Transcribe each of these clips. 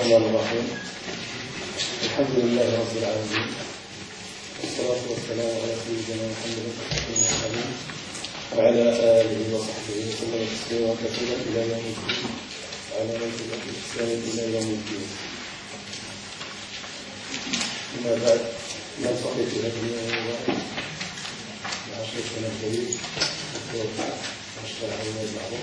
الرحمن الرحيم. الحمد لله رب العالمين، والصلاة والسلام على سيدنا محمد المرسلين وعلى آله وصحبه وسلم تسليما كثيرا إلى يوم الدين وعلى من تبعهم بإحسان إلى يوم الدين. أما بعد، نلتقي في هذه اليوم مع شيخنا الجليل الدكتور أشرف عبد المعروف.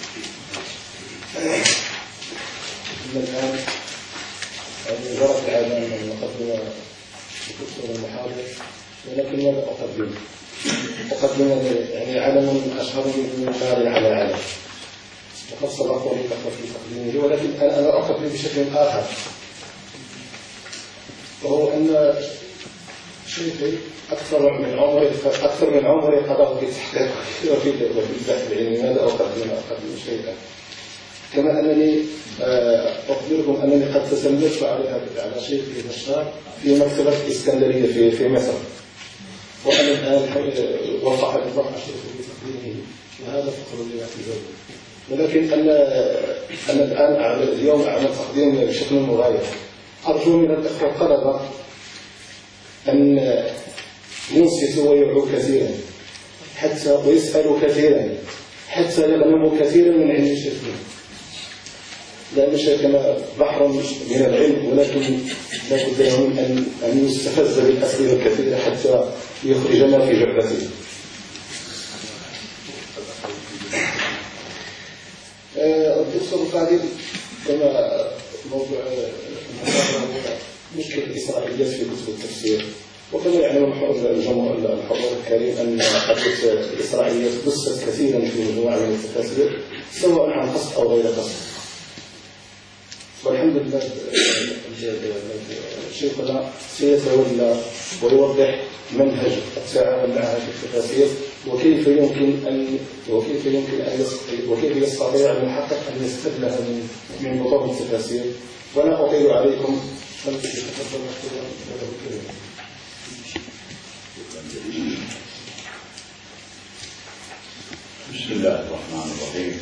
الآن جرت العادة أن نقدم دكتور المحاضر، ولكن ماذا أقدم يعني علم أشهر من مال على علم، وقد سبق ولكثر في تقديمه، ولكن أنا أقدم بشكل آخر، وهو أن شيخي أكثر من عمري قضاه في التحقيق وفي البحث العلمي. ماذا أقدم شيئا، كما أنني أخبركم أنني قد تسلمت على شيخي بشار في مكتبة الإسكندرية في مصر، وأنا الآن وفق الله شيخي بتقديمه، وهذا فخر لي واعتزازي. ولكن أنا الآن اليوم أعمل تقديم بشكل مغاير. أرجو من الأخوة الطلبة أن ينصتوا ويوعوا كثيرا ويسألوا كثيرا حتى يغنموا كثيرا من علم شيخنا، لأن شيخنا بحر من العلم، ولكن لا بد له من أن يستفز بالأسئلة الكثيرة حتى يخرج ما في جعبته. الدكتور القادم كما موضوع مشكلة الإسرائيليات في كتب التفسير، وكما يعلم الحضور الكريم أن حدث الإسرائيليات بثت كثيرا في مجموعة من التفاسير سواء عن قصد أو غير قصد. والحمد لله شيخنا سيتولى ويوضح منهج التعامل مع هذه التفاسير، وكيف يستطيع المحقق أن يستفلها من بطون التفاسير. ولا أطيل عليكم، فلتتفضل الكريم. بسم الله الرحمن الرحيم.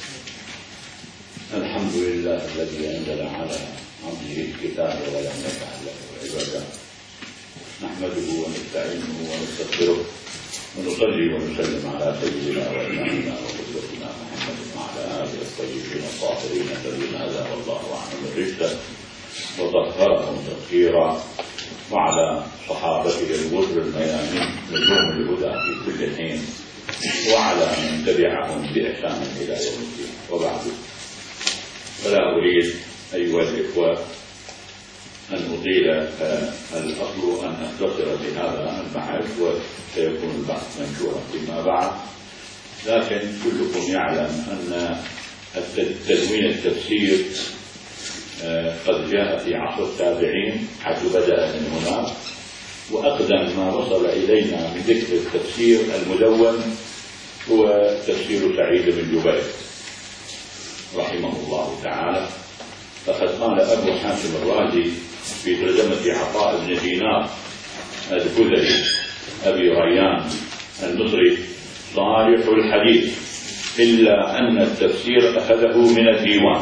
الحمد لله الذي أنزل على عبده الكتاب ولم يجعل له عوجا، نحمده ونستعينه ونستغفره ونصلي ونسلم على سيدنا وإمامنا وقدوتنا محمد وعلى آله الطيبين الطاهرين الذين هداهم الله عنهم الرشد وطهرهم تطهيرا، وعلى صحابته الغر الميامين نجوم الهدى في كل حين، وعلى من تبعهم بإحسان إلى يوم الدين. وبعد، فلا أريد أيها الإخوة أن أطيل، الأصل أن أختصر بهذا المحل، وسيكون البحث منشورا فيما بعد. لكن كلكم يعلم أن تدوين التفسير قد جاء في عصر التابعين، حيث بدأ من هناك، وأقدم ما وصل إلينا من ذكر التفسير المدون هو تفسير سعيد بن جبير رحمه الله تعالى. فقد قال أبو حاتم الرازي في ترجمة عطاء بن دينار الكلي أبي ريان المصري: صالح الحديث إلا أن التفسير أخذه من الديوان،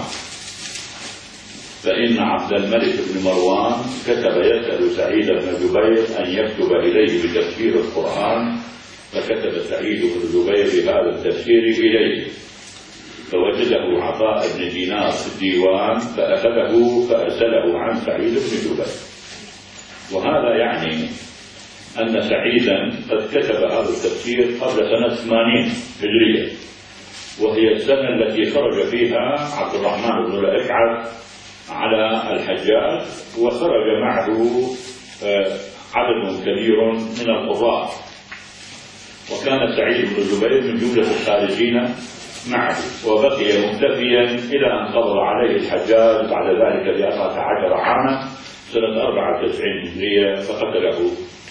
فإن عبد الملك بن مروان كتب يسأل سعيد بن جبير أن يكتب إليه بتفسير القرآن، فكتب سعيد بن جبير هذا التفسير إليه، فوجده عطاء بن دينار في الديوان فأخذه فأرسله عن سعيد بن جبير. وهذا يعني أن سعيدا قد كتب هذا التفسير قبل سنة 80 هجرية، وهي السنة التي خرج فيها عبد الرحمن بن الأكعب على الحجاج، وخرج معه عدد كبير من القراء، وكان سعيد بن جبير من جملة الخارجين معه، وبقي مختفيا إلى أن قضى عليه الحجاج بعد ذلك ب14 عاما سنة 94 هجرية فقتله.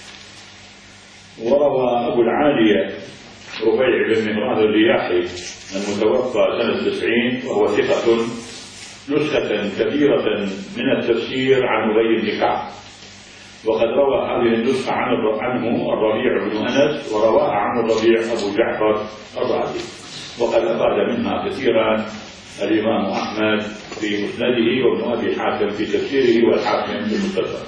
وروى أبو العالية ربيع بن مهران الرياحي المتوفى سنة 90 وهو ثقة نسخة كبيرة من التفسير عن أبي بن كعب، وقد روى هذه النسخة عنه الربيع بن أنس، ورواها عن الربيع أبو جعفر الرازي، وقد أفاد منها كثيرا الإمام أحمد في مسنده وابن أبي حاتم في تفسيره والحاكم في المستدرك.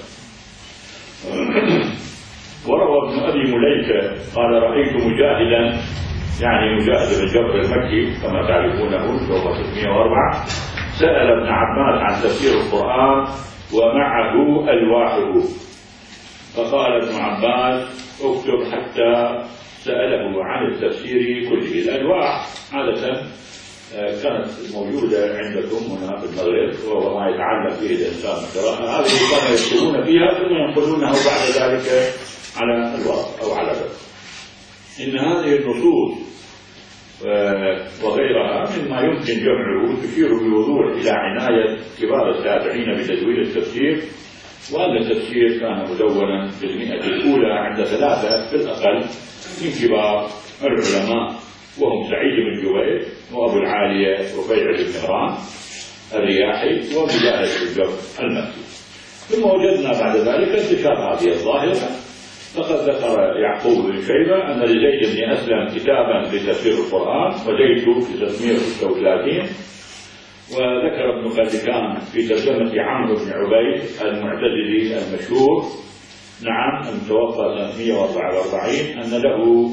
وروى ابن أبي مليكة قال رأيت مجاهدا، يعني مجاهد بن جبر المكي كما تعرفونه وهو 604، سأل ابن عباس عن تفسير القرآن ومعه ألواحه، فقال ابن عباس اكتب حتى سأله عن التفسير كله. الألواح عادة كانت موجودة عندكم هنا في المغرب، وهو ما يتعلم فيه الإنسان القراءة، هذه كانوا يكتبون فيها ثم ينقلونه بعد ذلك على الورق أو على باب. إن هذه النصوص وغيرها مما يمكن جمعه تشير بوضوح إلى عناية كبار التابعين بتدوين التفسير، وأن التفسير كان مدونا في 100 الأولى عند 3 في الأقل من كبار العلماء، وهم سعيد بن جبير وأبو العالية رفيع بن مهران الرياحي ومجاهد بن جبر المكي. ثم وجدنا بعد ذلك انتشار هذه الظاهرة، فقد ذكر يعقوب بن شيبة أن لزيد بن أسلم كتابا لتفسير القرآن وجدته في 336، وذكر ابن خلدكان في ترجمة عمرو بن عبيد المعتزلي المشهور نعم المتوفى 144 أن له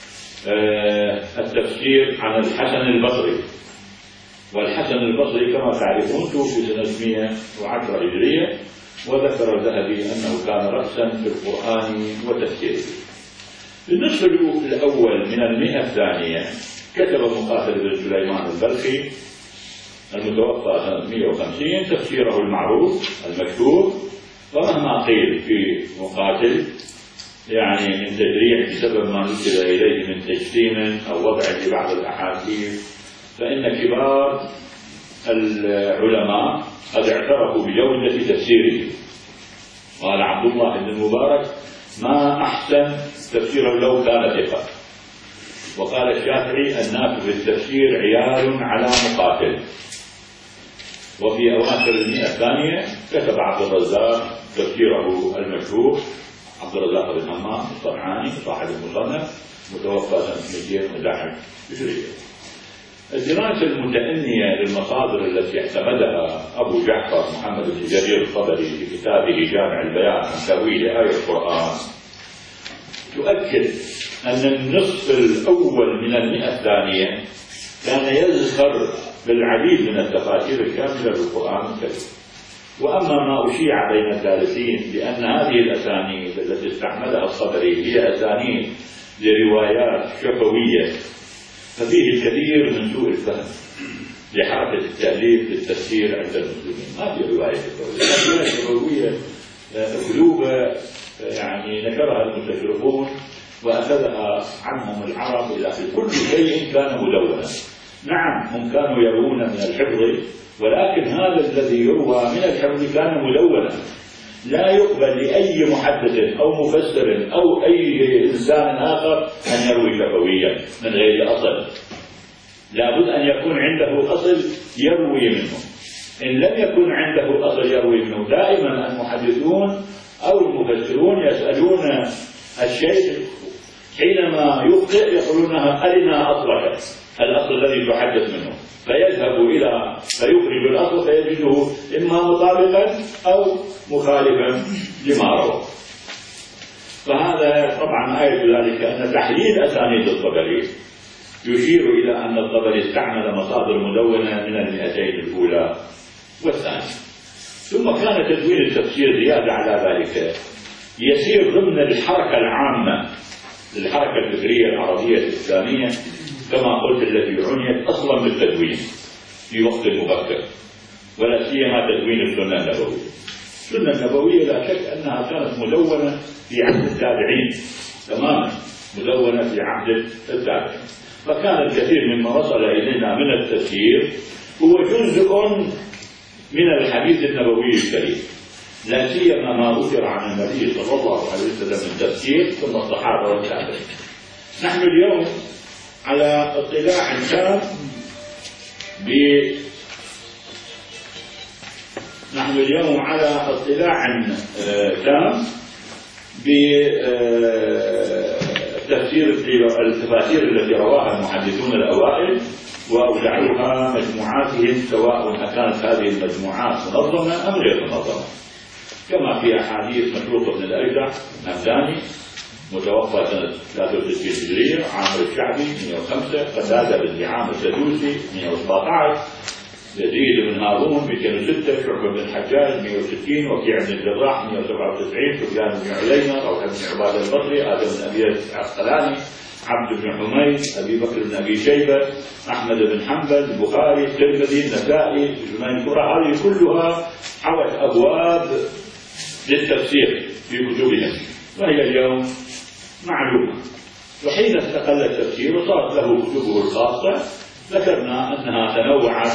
التفسير عن الحسن البصري، والحسن البصري كما تعرفون توفي 110 هجرية، وذكر الذهبي أنه كان رأسا في القرآن وتفسيره. في النصف الأول من 100 الثانية كتب مقاتل بن سليمان البلخي المتوفى 150 تفسيره المعروف المشهور، ومهما قيل في مقاتل يعني من تجريح بسبب ما نسب إليه من تجسيم أو وضع لبعض الأحاديث، فإن كبار العلماء قد اعترفوا بجودة تفسيره. قال عبد الله بن المبارك ما أحسن تفسيره لو كان ثقة. وقال الشافعي الناس في التفسير عيال على مقاتل. وفي أواخر 100 الثانية كتب عبد الرزاق تفسيره المشهور، عبد الرزاق بن همام الصنعاني صاحب المصنف متوفى سنة 211 هجرية. الدراسة المتأنية للمصادر التي اعتمدها أبو جعفر محمد بن جرير الطبري في كتابه جامع البيان عن تأويل آية القرآن تؤكد أن النصف الأول من 100 الثانية كان يذكر بالعديد من التفاسير الكاملة للقرآن الكريم. وأما ما أشيع بين الدارسين بأن هذه الأسانيد التي استعملها الطبري هي أسانيد لروايات شفوية، ففيه الكثير من سوء الفهم لحركة التأليف للتفسير عند المسلمين. ما في رواية شفوية، رواية شفوية أسلوب يعني نشرها المستشرقون وأخذها عنهم العرب إلى كل شيء كان مدونا. نعم هم كانوا يروون من الحفظ، ولكن هذا الذي يروى من الحفظ كان مدونا، لا يقبل لأي محدث أو مفسر أو أي إنسان آخر أن يروي شفويا من غير أصل. لابد أن يكون عنده أصل يروي منه. إن لم يكن عنده أصل يروي منه، دائما المحدثون أو المفسرون يسألون الشيء حينما يخطئ يقولونها أرنا أصلك، الأصل الذي تحدث منه، فيذهب إلى فيخرج الأصل فيجده إما مطابقا أو مخالفا لما روى. فهذا طبعا آية ذلك أن تحليل أسانيد الطبري يشير إلى أن الطبري استعمل مصادر مدونة من 200 الأولى والثانية. ثم كان تدوين التفسير زيادة على ذلك يسير ضمن الحركة العامة للحركة الفكرية العربية الإسلامية كما قلت التي عنيت أصلا بالتدوين في وقت مبكر، ولا سيما تدوين السنة النبوية. السنة النبوية لا شك أنها كانت مدونة في عهد التابعين تماما، مدونة في عهد التابعين، فكان الكثير مما وصل إلينا من التفسير هو جزء من الحديث النبوي الكريم، لا سيما ما ذكر عن النبي صلى الله عليه وسلم من تفسير ثم الصحابة والتابعين. نحن اليوم على اطلاع تام بتفسير التفاسير التي رواها المحدثون الأوائل وأودعوها مجموعاتهم سواء أكانت هذه المجموعات منظمة أم غير منظمة، كما في أحاديث مشروق بن الأجدع همداني متوفى سنة 63 هجرية، عامر الشعبي 105، قتادة بن دعامة السدوسي 117، يزيد بن هارون 206، شعبة بن الحجاج 160، وكيع بن الجراح 197، سفيان بن عيينة، روح بن عبادة البصري، آدم بن أبي العسقلاني، عبد بن حميد، أبي بكر بن أبي شيبة، أحمد بن حنبل، البخاري، الترمذي، النسائي، ابن كرة، هذه كلها حوت أبواب للتفسير في كتبهم، وهي اليوم معلومة. وحين استقل التفسير وصارت له كتبه الخاصة، ذكرنا أنها تنوعت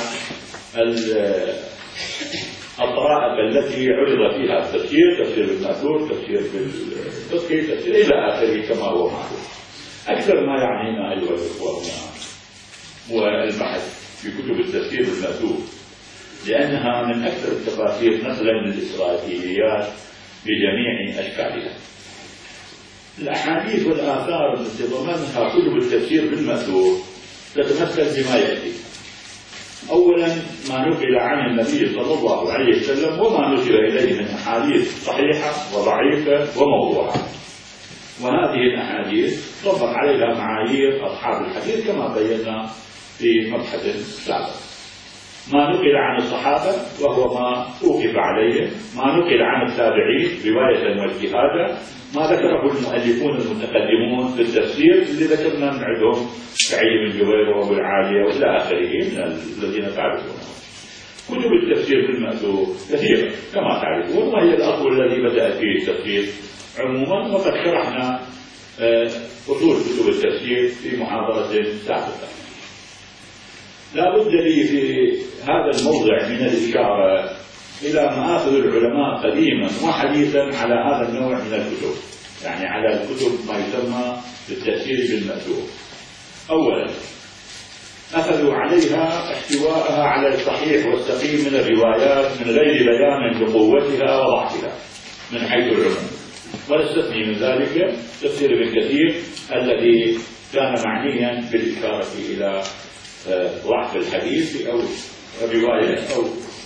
الطرائق التي عرض فيها التفسير، تفسير بالمأثور، تفسير بالفقه، تفسير إلى آخره كما هو معروف. أكثر ما يعنينا أيها الأخوة هو البحث في كتب التفسير بالمأثور، لأنها من أكثر التفاسير نقلا للإسرائيليات بجميع أشكالها. الأحاديث والآثار التي ضمنها كتب التفسير بالمأثور تتمثل بما يأتي: أولا ما نقل عن النبي صلى الله عليه وسلم وما نقل إليه من أحاديث صحيحة وضعيفة وموضوعة، وهذه الأحاديث طبق عليها معايير أصحاب الحديث كما بينا في مبحث سابق. ما نقل عن الصحابة وهو ما أوقف عليه، ما نقل عن التابعين رواية واجتهادا، ما ذكره المؤلفون المتقدمون في التفسير اللي ذكرنا من عندهم سعيد بن جبير وابو العالية والى اخره من الذين تعرفونهم. كتب التفسير بالمأثور كثيرة كما تعرفون، وهي الاصل الذي بدأ فيه التفسير عموما، وقد شرحنا اصول كتب التفسير في محاضرة سابقة. لا بد لي في هذا الموضع من الإشارة إلى مآخذ العلماء قديما وحديثا على هذا النوع من الكتب، يعني على الكتب ما يسمى بالتفسير بالمأثور. أولا أخذوا عليها احتواءها على الصحيح والسقيم من الروايات من غير بيان بقوتها وضعفها من حيث العموم، ونستثني من ذلك تفسير ابن كثير الذي كان معنيا بالإشارة إلى ضعف الحديث أو رواية أو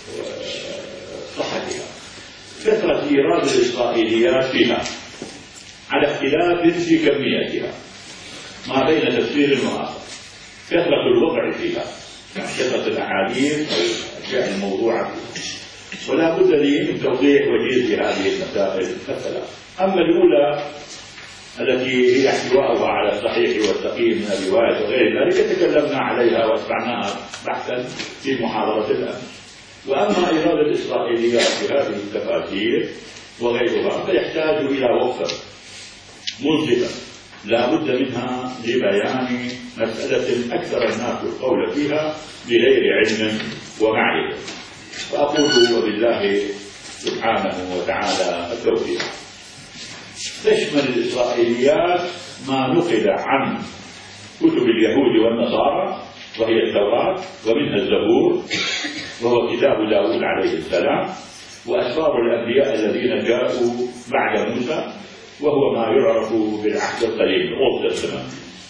صحتها. كثرة إيراد الإسرائيليات فيها على اختلاف في كميتها ما بين تفسير وآخر، كثرة الوضع فيها، يعني كثرة الأحاديث أو الأشياء الموضوعة فيها. ولا بد لي من توضيح وجيز هذه المسائل الثلاث. أما الأولى التي هي احتواؤها على الصحيح والسقيم من الرواية وغير ذلك تكلمنا عليها واتبعناها بحثا في محاضرة الأمس. وأما إيراد الإسرائيليات في هذه التفاسير وغيرها فيحتاج إلى وقفة منصفة لا بد منها لبيان مسألة أكثر الناس القول فيها بغير علم ومعرفة. فأقول وبالله سبحانه وتعالى التوفيق. تشمل الإسرائيليات ما نقل عن كتب اليهود والنصارى وهي التوراة، ومنها الزبور وهو كتاب داود عليه السلام، وأسفار الأنبياء الذين جاءوا بعد موسى وهو ما يعرف بالعهد القديم Old Testament.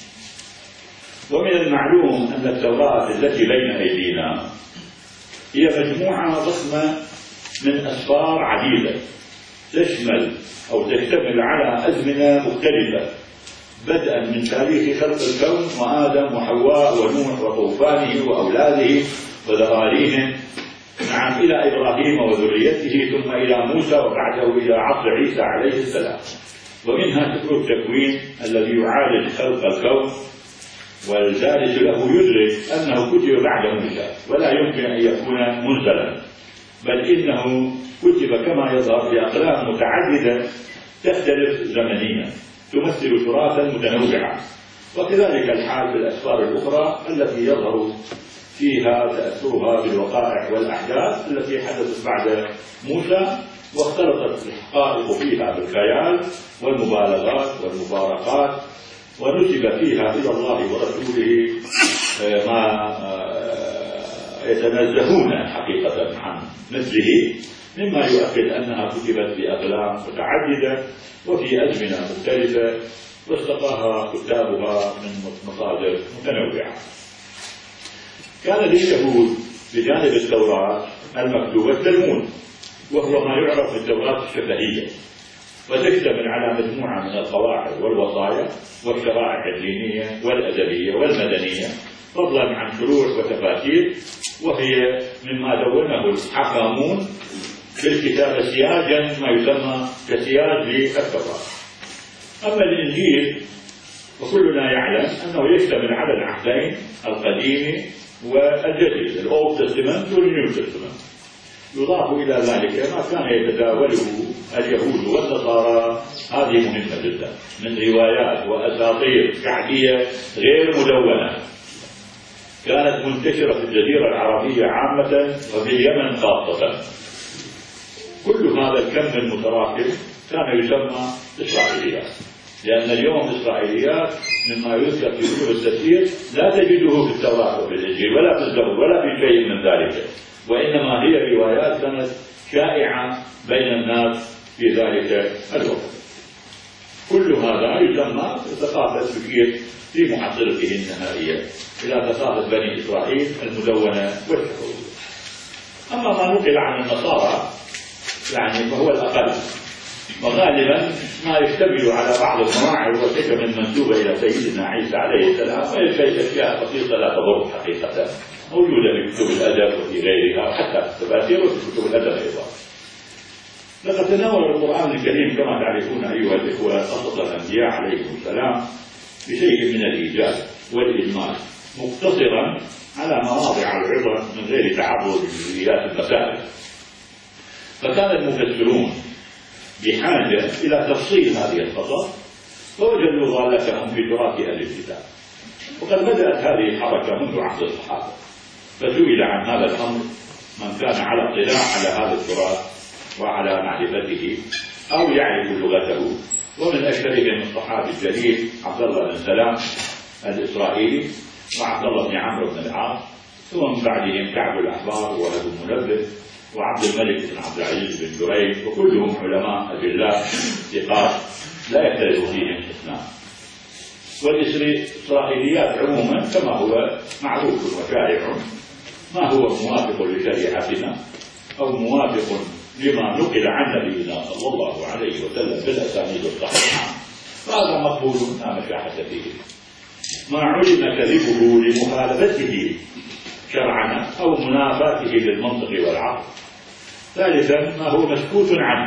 ومن المعلوم أن التوراة التي بين أيدينا هي مجموعة ضخمة من أسفار عديدة تشمل أو تشتمل على أزمنة مختلفة، بدءا من تاريخ خلق الكون وآدم وحواء ونوح وطوفانه وأولاده وذراريهم، نعم، إلى إبراهيم وذريته، ثم إلى موسى وبعده إلى عصر عيسى عليه السلام. ومنها سفر التكوين الذي يعالج خلق الكون، والدارس له يدرك أنه كتب بعد موسى ولا يمكن أن يكون منزلا، بل إنه كتب كما يظهر بأقلام متعددة تختلف زمنيا تمثل تراثا متنوعا. وكذلك الحال بالأسفار الأخرى التي يظهر فيها تأثرها بالوقائع والأحداث التي حدثت بعد موسى، واختلطت الحقائق فيها بالخيال والمبالغات والمفارقات، ونسب فيها إلى الله ورسوله ما يتنزهون حقيقة عن مثله، مما يؤكد أنها كتبت بأقلام متعددة وفي أزمنة مختلفة واستقاها كتابها من مصادر متنوعة. كان لليهود بجانب التوراة المكتوبة التلمود، وهو ما يعرف بالتوراة الشفهية، وتشتمل على مجموعة من القواعد والوصايا والشرائع الدينية والأدبية والمدنية، فضلا عن فروع وتفاسير، وهي مما دونه الحكامون في الكتاب سياجا ما يسمى كسياج للتوراة. أما الإنجيل وكلنا يعلم أنه يشتمل على العهدين القديم والجديد، الأولد تستمنت والنيو تستمنت، يضاف إلى ذلك ما كان يتداوله اليهود والنصارى، هذه مهمة جدا، من روايات وأساطير شعبية غير مدونة كانت منتشرة في الجزيرة العربية عامة وفي اليمن خاصة. كل هذا الكم المتراكم كان يسمى إسرائيليات، لأن اليوم الإسرائيليات مما يذكر في كتب التفسير لا تجده في التوراة وفي الإنجيل ولا في الزبور ولا في شيء من ذلك، وإنما هي روايات كانت شائعة بين الناس في ذلك الوقت. كل هذا يسمى ثقافة تشير في محصلته النهائية إلى ثقافة بني إسرائيل المدونة والشعوبية. أما ما نقل عن النصارى يعني فهو الأقل، وغالبا ما يشتمل على بعض المواعظ والحكم المنسوبة إلى سيدنا عيسى عليه السلام، وهي أشياء بسيطة لا تضر حقيقة، موجودة في كتب الأدب وفي غيرها وحتى في التفاسير وفي كتب الأدب أيضا. لقد تناول القرآن الكريم كما تعرفون أيها الإخوة قصص الأنبياء عليهم السلام بشيء من الإيجاز والإجمال، مقتصرا على مواضع العبر من غير تعرض لجزئيات المسائل. فكان المفسرون بحاجة إلى تفصيل هذه القصص، فوجدوا ضالتهم في تراث أهل الكتاب. وقد بدأت هذه الحركة منذ عهد الصحابة، فسئل عن هذا الأمر من كان على اطلاع على هذا التراث وعلى معرفته أو يعرف لغته، ومن أشهرهم الصحابي الجليل عبد الله بن سلام الإسرائيلي وعبد الله بن عمرو بن العاص، ثم بعدهم كعب الأحبار وأبو المنبه وعبد الملك بن عبد العزيز بن جريج، وكلهم علماء أجلاء ثقات لا يختلف فيهم اثنان. والإسرائيليات عموما كما هو معروف وشائع ما هو موافق لشريعتنا أو موافق لما نقل عن نبينا صلى الله عليه وسلم بالأسانيد الصحيحة، فهذا مقبول لا مشاحة فيه. ما علم كذبه لمخالفته شرعا أو منافاته للمنطق والعقل. ثالثا ما هو مسكوت عنه،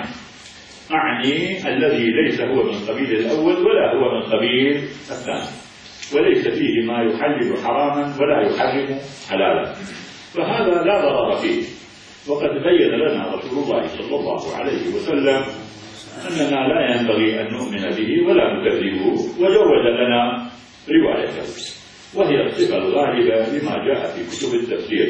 أعني الذي ليس هو من قبيل الأول ولا هو من قبيل الثاني، وليس فيه ما يحلل حراما ولا يحرم حلالا، فهذا لا ضرر فيه. وقد بين لنا رسول الله صلى الله عليه وسلم أننا لا ينبغي أن نؤمن به ولا نكذبه، وجوز لنا روايته، وهي الصفة الغالبة لما جاء في كتب التفسير.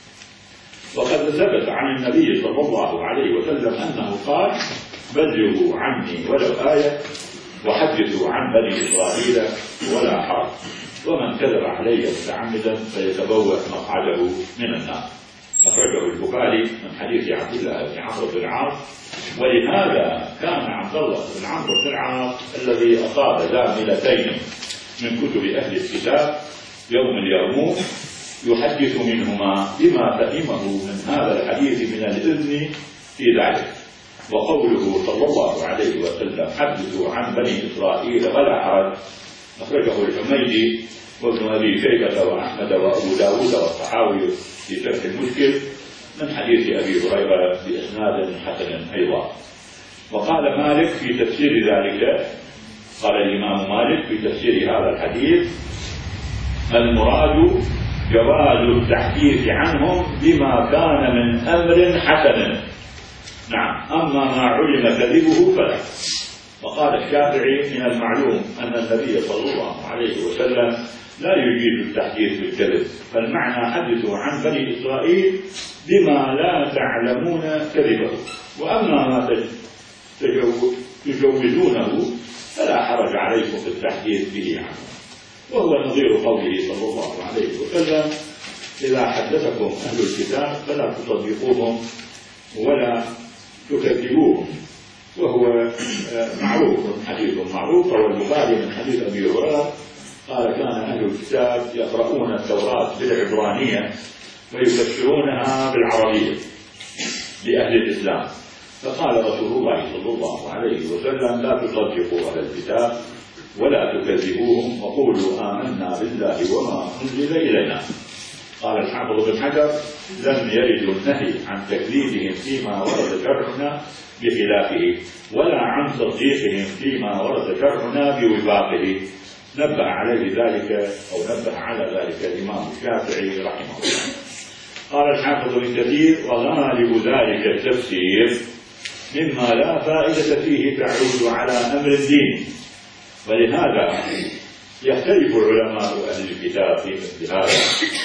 وقد ثبت عن النبي صلى الله عليه وسلم أنه قال: بلغوا عني ولو آية وحدثوا عن بني إسرائيل ولا حرج، ومن كذب علي متعمدا فيتبوأ مقعده من النار. أخرجه البخاري من حديث عبد الله بن عمرو بن العاص. ولهذا كان عبد الله بن عمرو بن العاص الذي أصاب زاملتين من كتب أهل الكتاب يوم اليرموك يحدث منهما بما فهمه من هذا الحديث من الإذن في ذلك. وقوله صلى الله عليه وسلم: حدثوا عن بني إسرائيل ولا حرج، أخرجه الحميدي وابن أبي شيبة وأحمد وأبو داود والطحاوي في شرح المشكل من حديث أبي هريرة بإسناد حسن أيضا. وقال مالك في تفسير ذلك، قال الإمام مالك في تفسير هذا الحديث: المراد جواز التحديث عنهم بما كان من أمر حسن. نعم، أما ما علم كذبه فلا. وقال الشافعي: من المعلوم أن النبي صلى الله عليه وسلم لا يجيز التحديث بالكذب، فالمعنى حدثوا عن بني إسرائيل بما لا تعلمون كذبه، وأما ما تجوزونه فلا حرج عليكم في التحديث به عنه. وهو نظير قوله صلى الله عليه وسلم: إذا حدثكم أهل الكتاب فلا تصدقوهم ولا تكذبوهم. وهو معروف، حديث معروف، رواه البخاري من حديث أبي هريرة قال كان أهل الكتاب يقرؤون التوراة بالعبرانية ويفسرونها بالعربية لأهل الإسلام، فقال رسول الله صلى الله عليه وسلم لا تصدقوا أهل الكتاب ولا تكذبوهم وقولوا آمنا بالله وما أنزل إلينا. قال الحافظ بن حجر لم يرد النهي عن تكذيبهم فيما ورد شرعنا بخلافه ولا عن تصديقهم فيما ورد شرعنا بوفاقه. نبه عليه ذلك أو نبه على ذلك الإمام الشافعي رحمه الله. قال الحافظ بن كثير وغالب ذلك التفسير مما لا فائدة فيه تعود على أمر الدين، ولهذا يختلف علماء أهل الكتاب في مثل هذا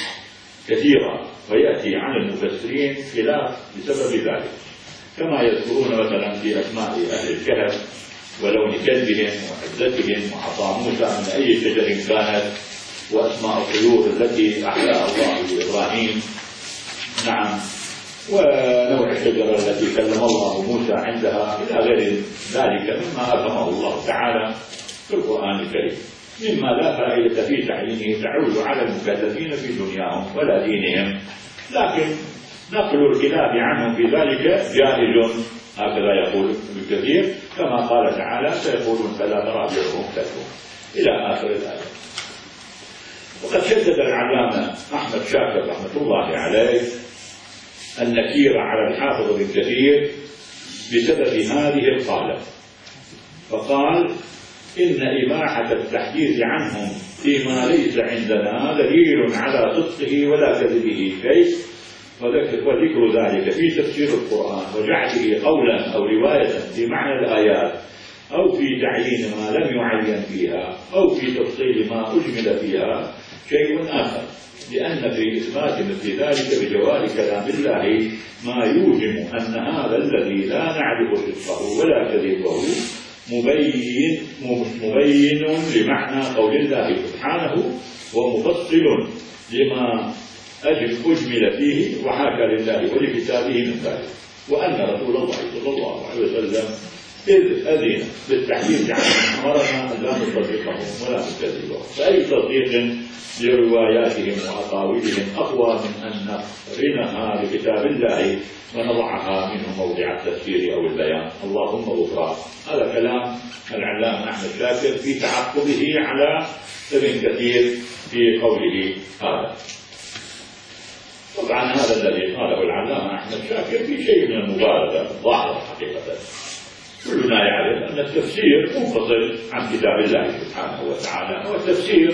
كثيرا، ويأتي عن المفسرين خلاف بسبب ذلك، كما يذكرون مثلا في أسماء أهل الكهف ولون كلبهم وعدتهم وعصا موسى من أي شجر كانت، وأسماء الطيور التي أحياها الله لإبراهيم، نعم، ونوع الشجرة التي كلم الله موسى عندها إلى غير ذلك مما أفهمه الله تعالى في القرآن الكريم، مما لا فائدة في تعيينه تعود على المكلفين في دنياهم ولا دينهم، لكن نقل الخلاف عنهم في ذلك جائز، هكذا يقول ابن كثير، كما قال تعالى سيقولون ثلاثة رابعهم كلبهم إلى آخر الآية. وقد شدد العلامة أحمد شاكر رحمة الله عليه النكير على الحافظ بن كثير بسبب هذه القالة، فقال إن إباحة التحديث عنهم فيما ليس عندنا دليل على صدقه ولا كذبه كيف، وذكر ذلك في تفسير القرآن وجعله قولا أو رواية في معنى الآيات أو في تعيين ما لم يعين فيها أو في تفصيل ما أجمل فيها شيء آخر، لأن في إثبات مثل ذلك بجوار كلام الله ما يوهم أن هذا الذي لا نعرف صدقه ولا كذبه مبين لمعنى قول الله سبحانه ومفصل لما أجمل فيه وحاكى لله ولكتابه من ذلك، وأن رسول الله صلى الله عليه وسلم إذ أذن بالتحديث عنهم أمرنا أن لا نصدقهم ولا نكذبهم، فأي تصديق لرواياتهم وأقاويلهم أقوى من أن نقرنها بكتاب الله ونضعها منه موضع التفسير أو البيان، اللهم غفران. هذا كلام العلامة أحمد شاكر في تعقبه على ابن كثير في قوله هذا. طبعا هذا الذي قاله العلامة أحمد شاكر في شيء من المبالغة ظاهرة حقيقة، كلنا يعلم أن التفسير منفصل عن كتاب الله سبحانه وتعالى، والتفسير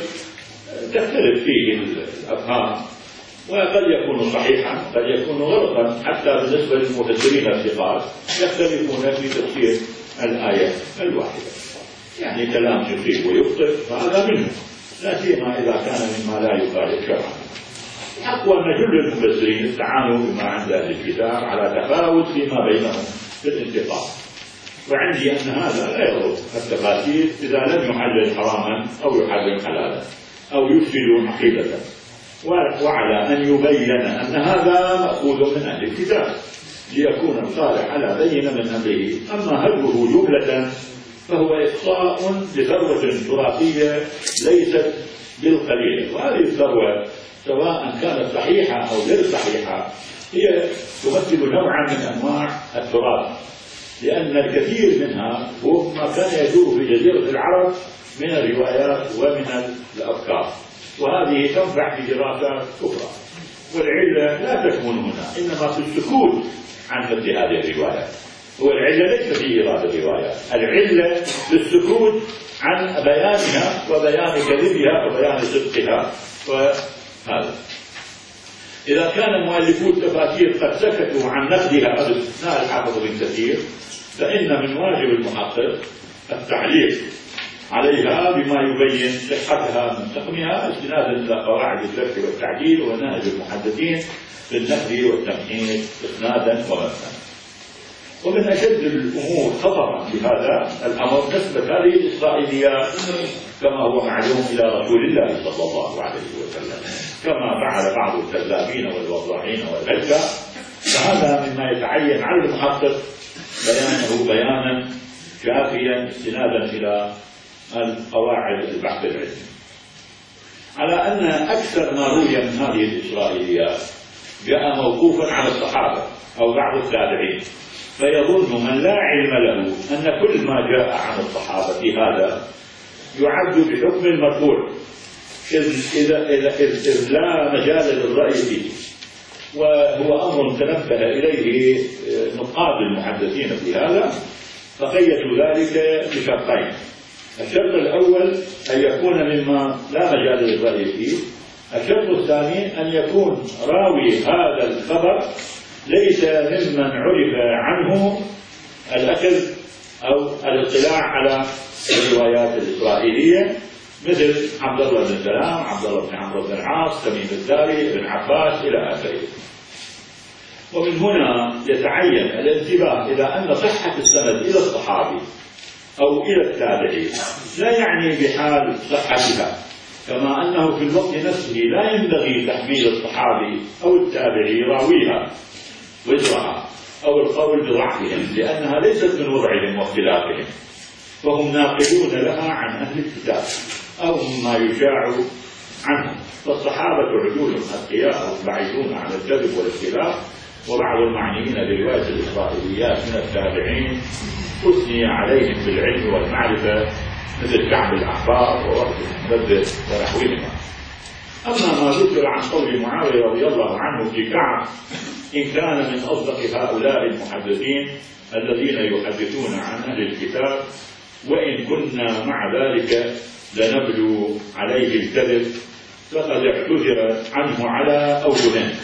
تختلف فيه الأفهام وقد يكون صحيحا قد يكون غلطا، حتى بالنسبة للمفسرين الثقات يختلفون في تفسير الآية الواحدة، يعني كلام يصيب ويخطئ فهذا منه، لا سيما إذا كان مما لا يخالف شرعا. الحق أن كل المفسرين استعانوا بما عند أهل الكتاب على تفاوت فيما بينهم في الانتقاء، وعندي أن هذا لا يضر التفاسير إذا لم يحلل حراما أو يحرم حلالا أو يفسد عقيدة، وعلى أن يبين أن هذا مأخوذ من أهل الكتاب ليكون القارئ على بينة من أمره. أما هجره جملة فهو إقصاء لثروة تراثية ليست بالقليل، وهذه الثروة سواء كانت صحيحة أو غير صحيحة هي تمثل نوعا من أنواع التراث، لأن الكثير منها هو ما كان يدور في جزيرة العرب من الروايات ومن الأفكار، وهذه تنفع في دراسات أخرى، والعلة لا تكمن هنا إنما في السكوت عن مثل هذه الروايات، والعلة ليس في إيراد الروايات، العلة في السكوت عن بيانها وبيان كذبها وبيان صدقها. وهذا إذا كان مؤلفو التفاسير قد سكتوا عن نقدها باستثناء الحافظ بن كثير، فإن من واجب المحقق التعليق عليها بما يبين صحتها من تقنها استنادا إلى قواعد الجرح والتعديل ونهج المحدثين في النقد والتمهيد إسنادا ومتنا. ومن أشد الأمور خطرا في هذا الأمر نسبة هذه الإسرائيليات كما هو معلوم إلى رسول الله صلى الله عليه وسلم، كما فعل بعض الكذابين والوضاعين والهلكة، فهذا مما يتعين على المحقق بيانه بيانا شافيا استنادا إلى القواعد البحث العلمي. على أن أكثر ما روي من هذه الإسرائيليات جاء موقوفا على الصحابة أو بعض التابعين، فيظن من لا علم له أن كل ما جاء عن الصحابة هذا يعد بحكم المرفوع، إذ لا مجال للرأي فيه. وهو أمر تنبه إليه نقاد المحدثين في هذا، فقيدوا ذلك بشرطين: الشرط الأول أن يكون مما لا مجال للرأي فيه، الشرط الثاني أن يكون راوي هذا الخبر ليس ممن عرف عنه الأخذ أو الاطلاع على الروايات الإسرائيلية، مثل عبد الله بن سلام، عبد الله بن عمرو بن العاص، تميم الداري، ابن عباس إلى آخره. ومن هنا يتعين الانتباه إلى أن صحة السند إلى الصحابي أو إلى التابعي لا يعني بحال صحتها، كما أنه في الوقت نفسه لا ينبغي تحميل الصحابي أو التابعي راويها وزرها أو القول بضعفهم، لأنها ليست من وضعهم واختلافهم، فهم ناقلون لها عن أهل الكتاب أو مما يشاع عنهم. فالصحابة عدول أتقياء بعيدون عن الكذب والاختلاف. وبعض المعنيين برواية الإسرائيليات من التابعين أثني عليهم بالعلم والمعرفة، مثل كعب الأحبار ووقت المنبه ونحوهما. أما ما ذكر عن قول معاوية رضي الله عنه في كعب، إن كان من أصدق هؤلاء المحدثين الذين يحدثون عن أهل الكتاب، وإن كنا مع ذلك لنبلو عليه الكذب، فقد اعتذر عنه على أوجهين: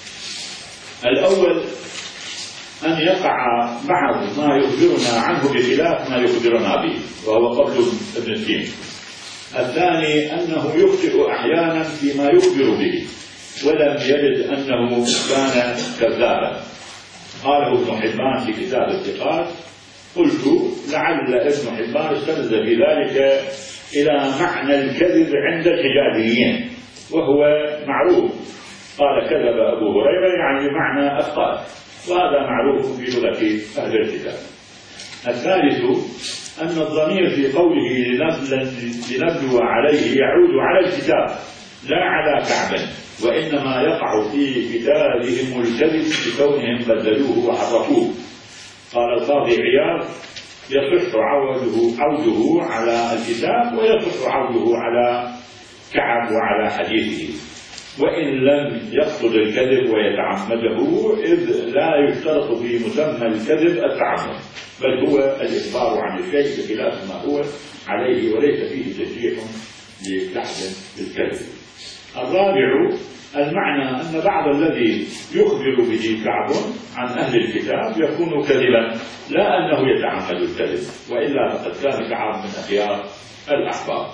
الأول أن يقع بعض ما يخبرنا عنه بخلاف ما يخبرنا به، وهو قول ابن سينا. الثاني أنه يخطئ أحيانا فيما يخبر به ولم يجد أنه كان كذابا. قاله ابن حبان في كتاب الثقات: قلت لعل ابن حبان استند في ذلك إلى معنى الكذب عند الحجازيين، وهو معروف. قال: كذب أبو هريرة، يعني بمعنى أخطأ، وهذا معروف في لغة أهل الكتاب. الثالث أن الضمير في قوله لنبلو عليه يعود على الكتاب لا على كعب، وإنما يقع في كتابهم الكذب بكونهم بدلوه وحرفوه. قال القاضي عياض: يصح عوده على الكتاب ويصح عوده على كعب وعلى حديثه، وإن لم يقصد الكذب ويتعمده، إذ لا يشترط في مسمى الكذب التعمد، بل هو الإخبار عن الشيء بخلاف ما هو عليه، وليس فيه تشريح لكعب الكذب. الرابع المعنى أن بعض الذي يخبر به كعب عن أهل الكتاب يكون كذبا، لا أنه يتعمد الكذب، وإلا فقد كان كعب من أخيار الأحبار.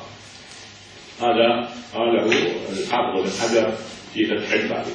هذا قاله الحافظ بن حجر في فتح الباري.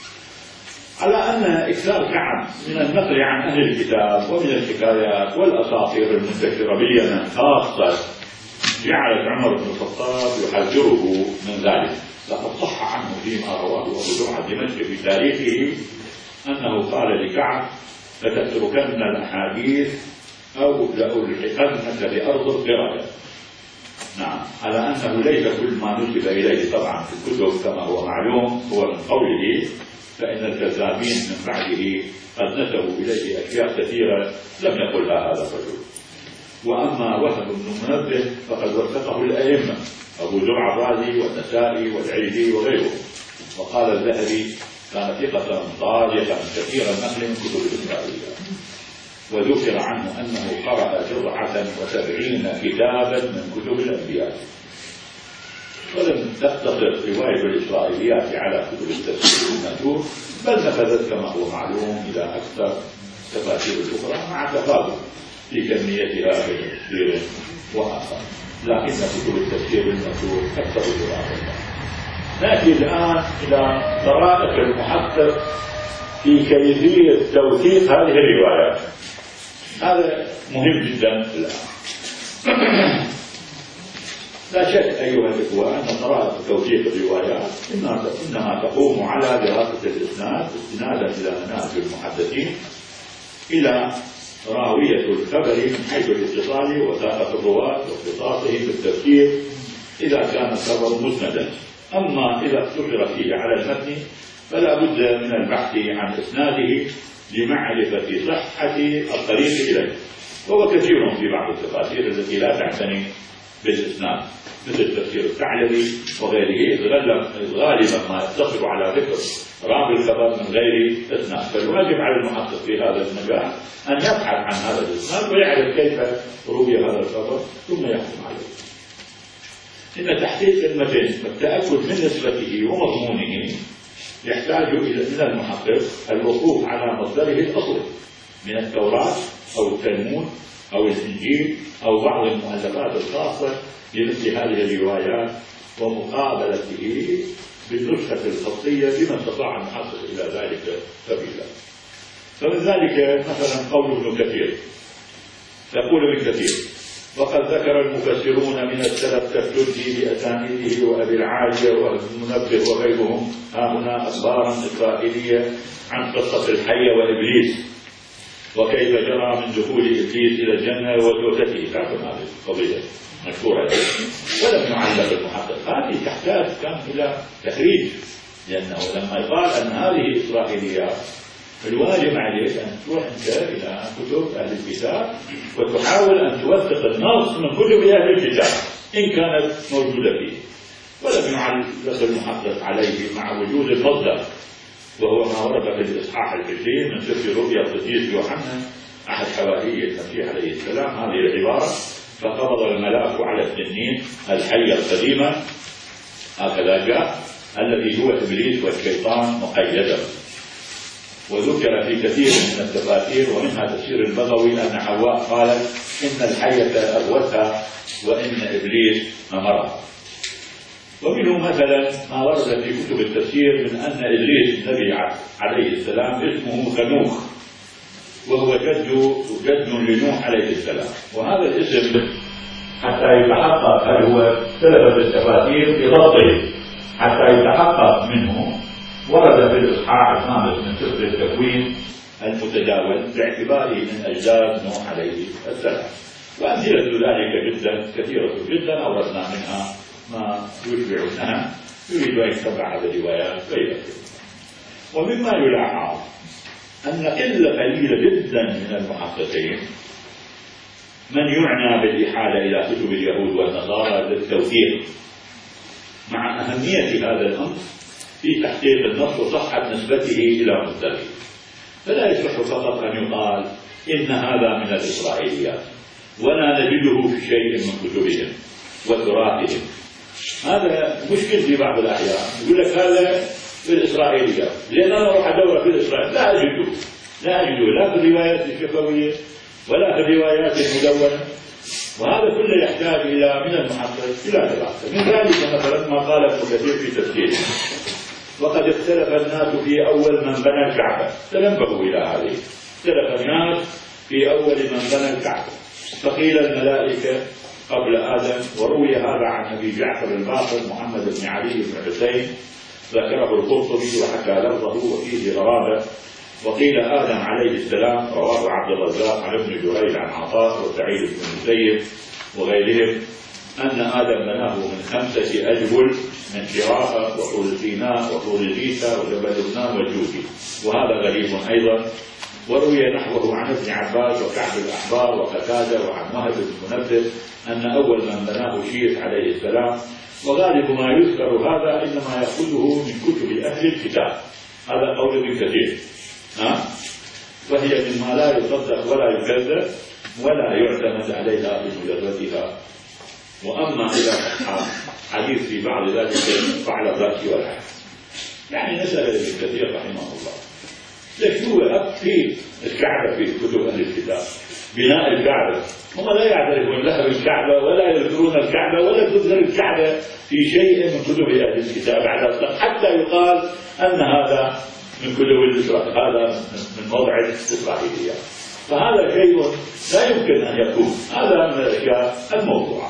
على أن إكثار كعب من النقل عن أهل الكتاب ومن الحكايات والأساطير المنتشرة باليمن خاصة جعلت عمر بن الخطاب يحذره من ذلك. لقد صح عنه فيما رواه أبو زرعة دمشق في تاريخه أنه قال لكعب: لتتركن الأحاديث أو لألحقنك بأرض القردة. نعم، على أنه ليس كل ما نسب إليه طبعا في الكتب كما هو معلوم هو من قوله، فإن الكذابين من بعده قد نسبوا إليه أشياء كثيرة لم يقلها هذا الرجل. وأما وهب بن منبه فقد وثقه الأئمة أبو زرعة الرازي والنسائي والعيدي وغيرهم. وقال الذهبي: كان ثقة صادقا كثير النقل من كتب الإسرائيليات. وذكر عنه أنه قرأ 79 كتابا من كتب الأنبياء. ولم تقتصر رواية الإسرائيليات على كتب التفسير المأثور، بل نفذت كما هو معلوم إلى أكثر تفاسير الأخرى مع تفاضل في كميتها بين تفسير وآخر، لكن كتب التفسير المأثور أكثر دراسة. نأتي الآن إلى طرائق المحقق في كيفية توثيق هذه الروايات. هذا مهم جدا الآن. لا شك أيها الإخوة أن طرائق توثيق الروايات إنما تقوم على دراسة الإسناد استنادا إلى مناهج المحدثين إلى راوية الخبر من حيث الاتصال وثاقة الرواة واختصاصه بالتفسير إذا كان الخبر مسندا، أما إذا اقتصر فيه على المتن فلا بد من البحث عن إسناده لمعرفة صحة الطريق إليه، وهو كثير في بعض التفاسير التي لا تعتني بالإسناد مثل تفسير الثعلبي وغيره، غالبا ما يقتصر على ذكر راوي الخبر من غير إسناد. فالواجب على المحقق في هذا المجال أن يبحث عن هذا الإسناد ويعرف كيف روي هذا الخبر ثم يحكم عليه. إن تحقيق المتن والتأكد من نسبته ومضمونه يحتاج من المحقق الوقوف على مصدره الأصلي من التوراة أو التلمود أو الإنجيل أو بعض المؤلفات الخاصة بمثل هذه الروايات ومقابلته بالنسخة الخطية بما استطاع المحقق إلى ذلك سبيلا. فمن ذلك مثلا قول ابن كثير، يقول ابن كثير: وقد ذكر المفسرون من السلف كالسدي بأسانيده وأبي العالية والمنبه وغيرهم هنا أخبارا إسرائيلية عن قصة الحية وإبليس وكيف جرى من دخول إبليس إلى الجنة وزوجته. تعرفون هذه القضية مشهورة، ولم يعلق المحقق. هذه تحتاج كان إلى تخريج، لأنه لما يقال أن هذه إسرائيليات الواجب عليك أن تروح أنت إلى كتب أهل الكتاب وتحاول أن توثق النص من كتب أهل الكتاب إن كانت موجودة فيه، ولم يعلق المحقق عليه مع وجود المصدر، وهو ما ورد في الإصحاح العشرين من سفر رؤيا القديس يوحنا أحد حواري المسيح عليه السلام هذه العبارة: فقبض الملاك على التنين الحية القديمة، هكذا جاء، الذي هو إبليس والشيطان مقيدا. وذكر في كثير من التفاسير ومنها تفسير البغوي أن حواء قالت إن الحية أغوتها وإن إبليس أمرها. ومنه مثلا ما ورد في كتب التفسير من أن إبليس النبي عليه السلام اسمه خنوخ، وهو جد لنوح عليه السلام، وهذا الاسم حتى يتحقق هل هو سلف التفاسير بضبطه حتى يتحقق منه ورد في الإصحاح الخامس من سفر التكوين المتداول باعتباره من أجداد نوح عليه السلام. وأمثلة ذلك جدا كثيرة جدا أوردنا منها ما يشبع النهم يريد أن يتبع هذه الروايات غيرها. ومما يلاحظ أن قليلة جدا من المحققين من يعنى بالإحالة إلى كتب اليهود والنصارى للتوثيق، مع أهمية هذا الأمر في تحقيق النص وصحة نسبته إلى مصدره. فلا يصح فقط أن يقال إن هذا من الإسرائيليات ولا نجده في شيء من كتبهم وتراثهم. هذا مشكل في بعض الأحيان، يقول لك هذا في الإسرائيليات، لأن أنا أروح أدور في الإسرائيل لا أجده لا في الروايات الشفوية ولا في الروايات المدونة، وهذا كله يحتاج إلى من المحقق إلى دراسة. من ذلك مثلا ما قال ابن كثير في تفسيره: وقد اختلف الناس في أول من بنى الكعبة. تنبهوا إلى هذه، اختلف الناس في أول من بنى الكعبة، فقيل الملائكة قبل آدم. وروي هذا عن أبي جعفر الباقر محمد بن علي بن حسين، ذكره القرطبي وحكى لفظه وفيه غرابة. وقيل آدم عليه السلام، رواه عبد الرزاق عن ابن جريج عن عطاء وسعيد بن المسيب وغيرهم، أن آدم بناه من 5 أجبل من شراء وطول سيناء وطول زيتا وجبل لبنان والجودي، وهذا غريب أيضا. وروي نحوه عن ابن عباس وكعب الأحبار وقتادة وعن وهب بن منبه أن أول من بناه شيث عليه السلام. وغالب ما يذكر هذا إنما يأخذه من كتب أهل الكتاب، هذا قول ابن كثير، وهي مما لا يصدق ولا يكذب ولا يعتمد عليها بمجردها. وأما إذا صح حديث في بعض ذلك فعلى الرأس والعين. يعني نسأل ابن كثير رحمه الله، ليش هو في الكعبة في كتب أهل الكتاب بناء الكعبة، هم لا يعترفون لها بالكعبة ولا يذكرون الكعبة ولا تذكر الكعبة في شيء من كتب أهل الكتاب على الأطلاق، حتى يقال أن هذا من كتب الإسرائيل، هذا من موضع الإسرائيلية. فهذا شيء لا يمكن أن يكون، هذا من الأشياء الموضوعة.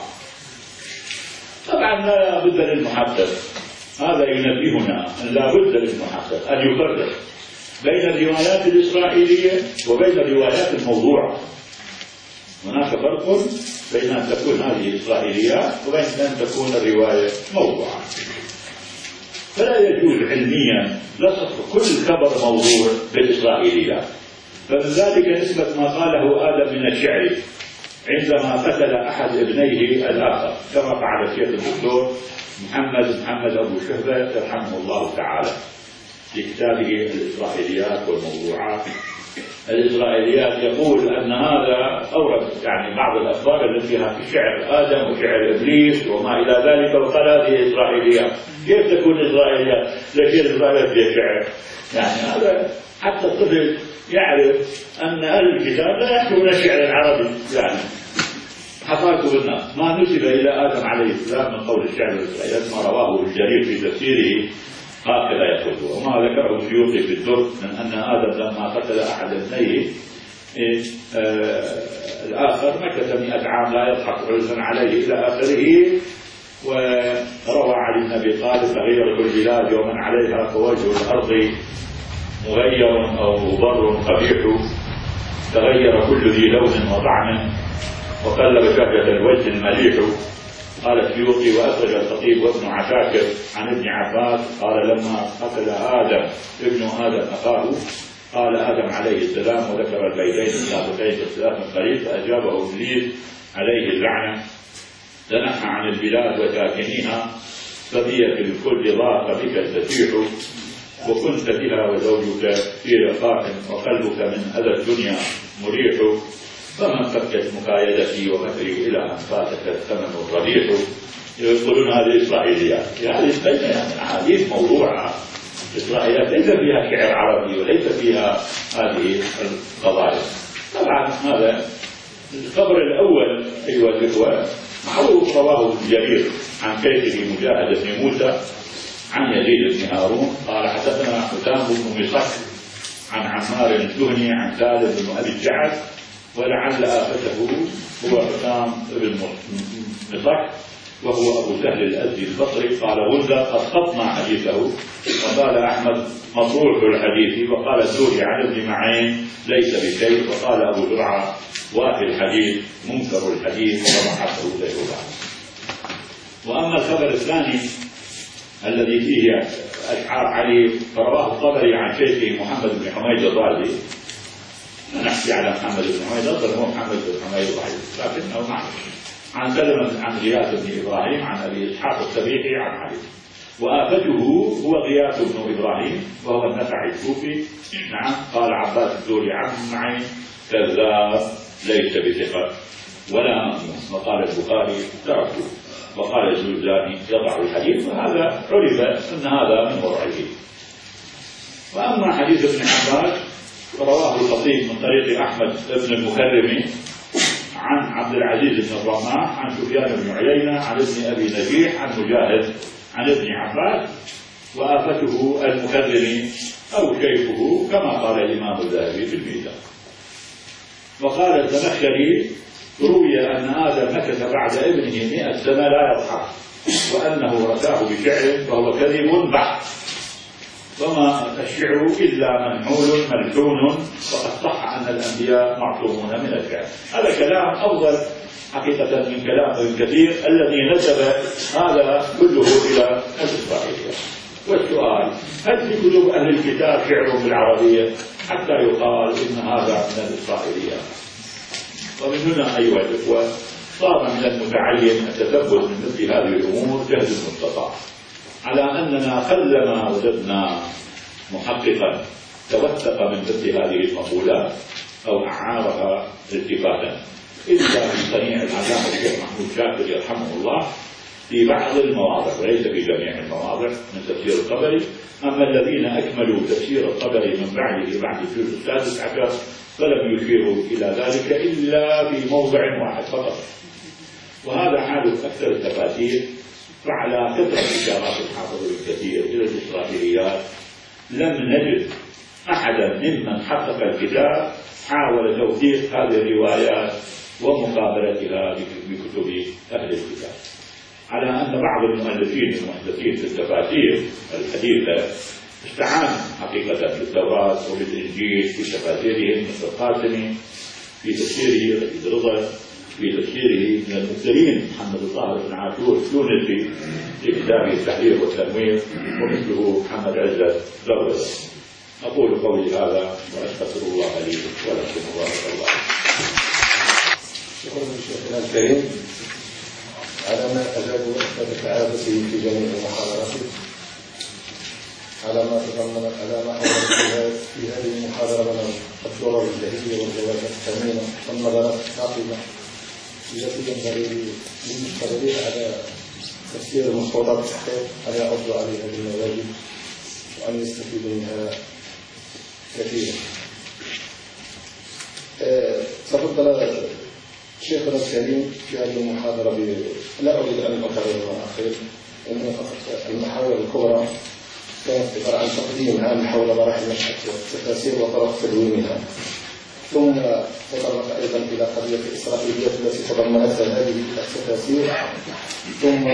طبعا لا بد للمحقق، هذا ينبهنا أن لا بد للمحقق أن يفرق بين الروايات الإسرائيلية وبين الروايات الموضوعة. هناك فرق بين أن تكون هذه إسرائيليات وبين أن تكون الرواية موضوعة. فلا يجوز علميا لصف كل خبر موضوع بالإسرائيليات. فمن ذلك نسبة ما قاله آدم من الشعر عندما قتل أحد ابنيه الآخر، كما فعل الشيخ الدكتور محمد أبو شهبة رحمه الله تعالى في كتابه الإسرائيليات والموضوعات. الإسرائيليات يقول أن هذا أورد يعني بعض الأخبار التي فيها في شعر آدم وشعر إبليس وما إلى ذلك، وقال هذه إسرائيليات. كيف تكون إسرائيليات؟ لكن إسرائيليات فيها شعر، يعني هذا حتى الطفل يعرف أن أهل الكتاب لا يحكمون الشعر العربي. يعني حقائق بالناس ما نسب إلى آدم عليه السلام من قول الشعر الإسرائيليات ما رواه الجرير في تفسيره هكذا يقول. وما ذكره السيوطي في الدر من أن آدم لما قتل أحد ابنيه الآخر مكث 100 عام لا يضحك عرزا عليه إلى آخره. وروى علي بن أبي طالب تغيرت البلاد ومن عليها فوجه الأرض مغير أو بر قبيح، تغير كل ذي لون وطعم وقلب شهجة الوجه المليح. قال السيوطي وأخرج الخطيب وابن عساكر عن ابن عباس قال لما قتل آدم ابن آدم أخاه قال آدم عليه السلام، وذكر البيتين السابقين في اختلاف قليل، فأجابه إبليس عليه اللعنة تنحى عن البلاد وساكنيها، فبية الكل ضاق بك التسيح، وكنت بها وزوجك في رخاء وقلبك من أذى الدنيا مريح، فمن فكت مكايدتي ومكري إلى أن فاتك الثمن الربيح. يقولون هذه إسرائيليات، هذه يعني أحاديث موضوعة إسرائيليات ليس فيها شعر عربي وليس فيها هذه القضايا. طبعا هذا الخبر الأول أيها الإخوة معروف، رواه الجرير عن كيفه مجاهد بن موسى عن يزيد بن هارون قال حدثنا حسام بن مصح عن عمار الجهني عن سالم بن أبي الجعد، ولعل آفته هو حسام بن مصح وهو أبو سهل الأزدي البصري. قال غندر أسقطنا حديثه، وقال أحمد مطروح الحديث، وقال الزهري عن ابن معين ليس بشيء، وقال أبو زرعة واهي الحديث منكر الحديث وضعفه غيره. وأما الخبر الثاني الذي فيه أشعار علي فرواه الطبري عن شيخه محمد بن حميد الرازي. نحكي على محمد بن حميد أصلا هو محمد بن حميد الرازي لكنه معروف. عن سلمة عن غياث بن إبراهيم عن أبي إسحاق السبيعي عن علي. وآفته هو غياث بن إبراهيم وهو النفعي الكوفي. نعم. قال عباس الزهري عن معين كذاب ليس بثقة ولا مأمون. وقال البخاري تركه. وقال الجوزاني يضع الحديث، وهذا عرف أن هذا من ورعه. وأما حديث ابن عباس رواه الخطيب من طريق أحمد بن المكرم عن عبد العزيز بن الرماح عن سفيان بن عيينة عن ابن أبي نجيح عن مجاهد عن ابن عباس. وآفته المكرم أو شيخه كما قال الإمام الذهبي في الميزان. وقال الزمخشري روي أن آدم مكث بعد ابنه 100 سنة لا يضحك، وأنه رثاه بشعر فهو كذب بحت، وما الشعر إلا منحول ملحون، وقد صح أن الأنبياء معصومون من الشعر. هذا كلام أفضل حقيقة من كلام ابن كثير الذي نسب هذا كله إلى الإسرائيليات. والسؤال هل في كتب أهل الكتاب شعر بالعربية حتى يقال إن هذا من الإسرائيليات؟ ومن هنا أيها الإخوة صار من المتعين التثبت من مثل هذه الأمور جهد المستطاع، على أننا قلما وجدنا محققا توثق من مثل هذه المقولات أو أعارها التفاتا، إلا من صنيع العلامة الشيخ محمود شاكر يرحمه الله في بعض المواضع وليس في جميع المواضع من تفسير الطبري. أما الذين أكملوا تفسير الطبري من بعده بعد الجزء السادس عشر فلم يشيروا إلى ذلك إلا في موضع واحد فقط، وهذا حال أكثر التفاسير. فعلى كثرة إشارات الحافظ الكثير إلى الإسرائيليات لم نجد أحدا ممن حقق الكتاب حاول توثيق هذه الروايات ومقابلتها بكتب أهل الكتاب، على أن بعض المؤلفين المحدثين في التفاسير الحديثة استعان حقيقة بالتوراة وبالإنجيل في تفاسيرهم، مثل القاسمي في تفسيره رشيد رضا في تفسيره من المبدعين محمد الطاهر بن عاشور التونسي في كتابه التحرير والتنوير، ومثله محمد عزت زرزر. أقول قولي هذا وأستغفر الله لي ولكم وبارك الله. شكرا لشيخنا الكريم على ما أجاب وأثبت كعادته في جميع محاضراته، على ما حضر في هذه المحاضرة من الدرر الذهبية والجوائز الثمينة والنظرات العاقبة التي ينبغي للمشتغلين على تفسير المخطوطات التحقيق أن يعرضوا عليها بالمواجب وأن يستفيدوا منها كثيرا. تفضل شيخنا الكريم في هذه المحاضرة لا أريد أن أكرر ما أخير، إنما فقط المحاور الكبرى كانت عبارة عن تقديم عام حول مراحل نشأة التفاسير وطرق تدوينها، ثم تطرق أيضا إلى قضية الإسرائيليات التي تضمنتها هذه التفاسير، ثم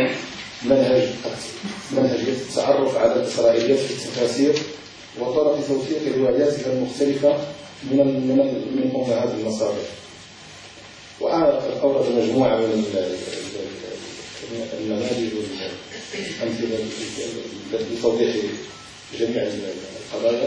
منهجية التعرف على الإسرائيليات في التفاسير وطرق توثيق رواياتها المختلفة من أمهات المصادر. وأورد مجموعة من النماذج والأمثلة لتوضيح جميع القضايا.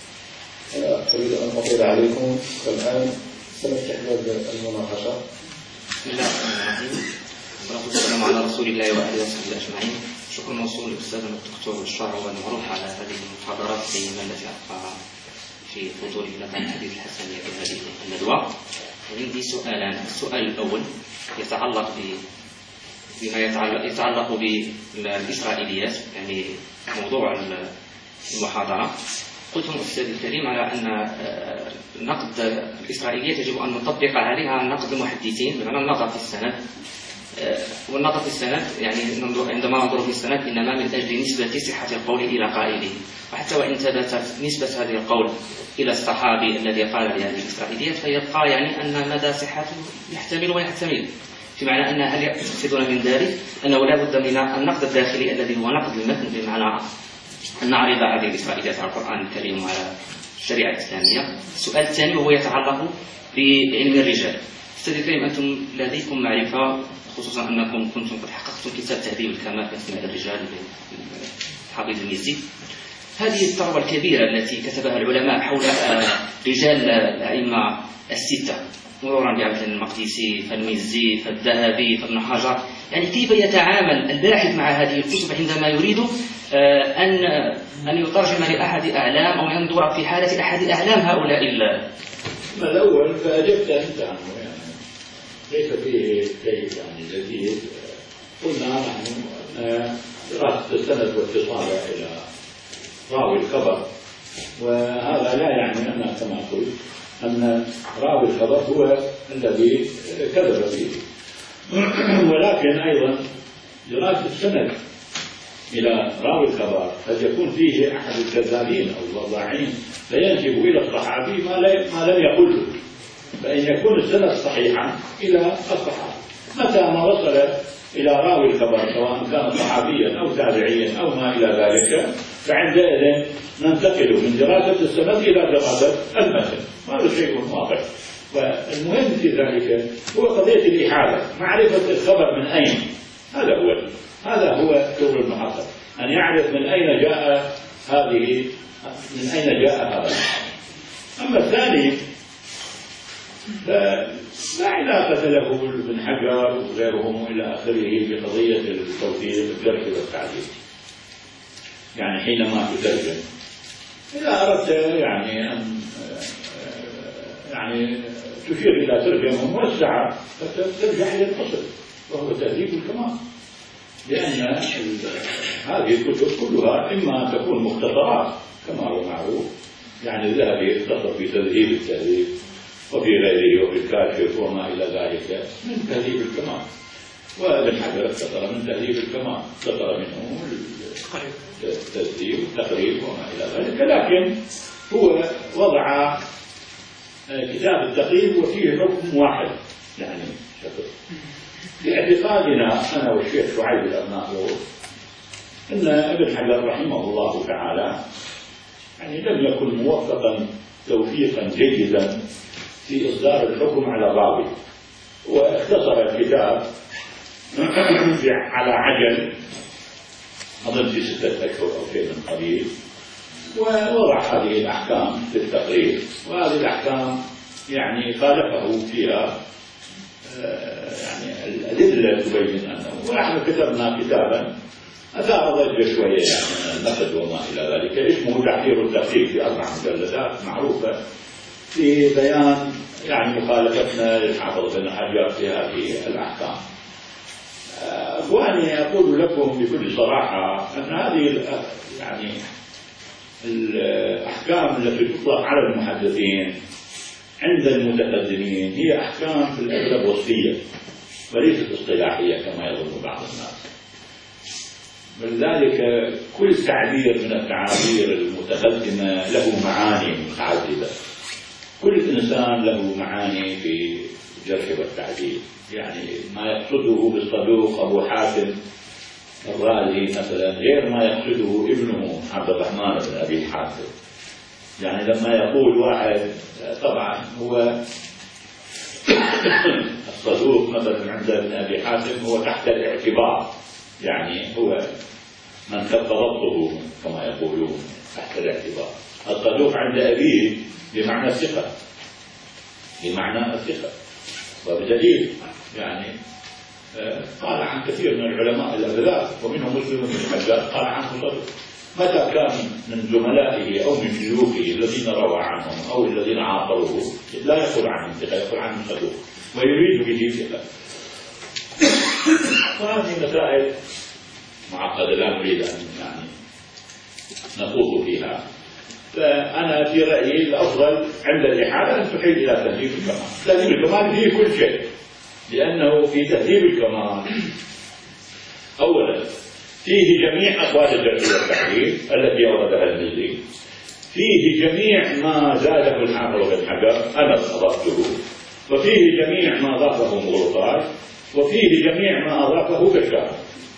أنا أريد أن أطيل عليكم، فالآن سنفتح باب المناقشة. بسم الله الرحمن الرحيم، والصلاة والسلام على رسول الله وآله وصحبه أجمعين. شكرا موصول لأستاذنا الدكتور الشرع والمعروف على هذه المحاضرات القيمة التي ألقاها في فضول لقاء الحديث الحسنية في هذه الندوة. عندي سؤالان. السؤال الأول يتعلق بما يتعلق بالإسرائيليات، يعني موضوع المحاضرة. قلتم أستاذ الكريم على أن نقد الإسرائيليات يجب أن نطبق عليها نقد المحدثين، بمعنى النظر في السند. والنظر في السند يعني عندما ننظر في السند إنما من أجل نسبة صحة القول إلى قائله، وحتى وإن ثبتت نسبة هذه القول إلى الصحابي الذي قال بهذه الإسرائيليات فيبقى يعني أن مدى صحته يحتمل ويحتمل، بمعنى أن هل يقصدون من ذلك أنه لا بد من النقد الداخلي الذي هو نقد المتن، بمعنى أن نعرض هذه الإسرائيليات على القرآن الكريم وعلى الشريعة الإسلامية. السؤال الثاني وهو يتعلق بعلم الرجال. أستاذ الكريم، أنتم لديكم معرفة، خصوصا أنكم كنتم قد حققتم كتاب تهذيب الكمال في أسماء الرجال لحافظ المزي. هذه الثروة الكبيرة التي كتبها العلماء حول رجال الأئمة الستة، مرورا بعبد المقدسي فالمزي فالذهبي فابن حجر، يعني كيف يتعامل الباحث مع هذه الكتب عندما يريد أن يترجم لأحد أعلام أو ينظر في حالة أحد أعلام هؤلاء الأول فأجبت أنت عنه، يعني ليس فيه شيء يعني جديد. قلنا نحن دراسة السند واتصاله إلى راوي الخبر، وهذا لا يعني أن كما قلت أن راوي الخبر هو الذي كذب به، ولكن أيضا دراسة السند إلى راوي الخبر قد يكون فيه أحد الكذابين أو الوضاعين فينسب إلى الصحابي ما لم يقله، فإن يكون السند صحيحا إلى الصحابي. متى ما وصل إلى راوي الخبر سواء كان صحابيا أو تابعيا أو ما إلى ذلك، فعندئذ ننتقل من دراسة السند إلى دراسة المتن. هذا شيء واضح. والمهم في ذلك هو قضية الإحالة، معرفة الخبر من أين. هذا هو شغل المحقق، أن يعرف من أين جاء هذا. أما الثاني فلا علاقة له بن حجر وغيرهم إلى آخره بقضية التوثيق الجرح والتعديل. يعني حينما تترجم إذا أردت يعني أن تشير إلى ترجمة موسعة فترجع إلى الأصل وهو تهذيب الكمال، لأن هذه الكتب كلها إما تكون مختصرات كما هو معروف، يعني الذهبي اختصر في تهذيب التهذيب وفي غيره وفي الكاشف وما إلى ذلك من تهذيب الكمال، وابن حجر اختصر من تهذيب الكمال، اختصر منه التهذيب والتقريب وما إلى ذلك، لكن هو وضع كتاب التقريب وفيه حكم واحد، يعني باعتقادنا أنا والشيخ شعيب الأرناؤوط أن ابن حجر رحمه الله تعالى يعني لم يكن موفقا توفيقا جيدا في إصدار الحكم على الراوي، واختصر الكتاب على عجل أظن في 6 أشهر أو شيء من قبيل، ووضع هذه الأحكام في التقرير. وهذه الأحكام يعني خالفه فيها يعني الأدلة تبين أنه، ونحن كتبنا كتابا أثار ضجة شوية يعني نقد وما إلى ذلك، اسمه تحرير التقرير في 4 مجلدات معروفة في بيان يعني مخالفتنا للحافظ بن حجر في هذه الأحكام. أخواني أقول لكم بكل صراحة أن هذه يعني الأحكام التي تطلق على المحدثين عند المتقدمين هي أحكام في الأغلب وصفية وليست اصطلاحية كما يظن بعض الناس. ولذلك كل تعبير من التعابير المتقدمة له معاني متعددة، كل إنسان له معاني في الجرح والتعديل. يعني ما يقصده بالصدوق أبو حاتم الرازي مثلا غير ما يقصده ابنه عبد الرحمن بن أبي حاتم. يعني لما يقول واحد طبعا هو الصدوق مثلا عند ابن أبي حاتم هو تحت الاعتبار، يعني هو من كف ضبطه كما يقولون تحت الاعتبار. الصدوق عند أبيه بمعنى الثقة، بمعنى الثقة، وبدليل يعني قال عن كثير من العلماء الأبلاغ ومنهم مسلم بن الحجاج قال عنه صدوق. متى كان من زملائه أو من شيوخه الذين روى عنهم أو الذين عاصروه لا يقول عنهم ثقة، يقول عنهم صدوق ويريد به ثقة. وهذه مسائل معقدة لا نريد أن يعني نخوض فيها. فأنا في رأيي الأفضل عند الإحالة أن تحيل إلى تهذيب الكمال. تهذيب الكمال فيه كل شيء، لأنه في تهذيب الكمال أولا فيه جميع أقوال الجرح والتعديل التي أوردها المزي، فيه جميع ما زاده الحافظ بن حجر أنا أضفته، وفيه جميع ما أضافه مغلطات، وفيه جميع ما أضافه بشار.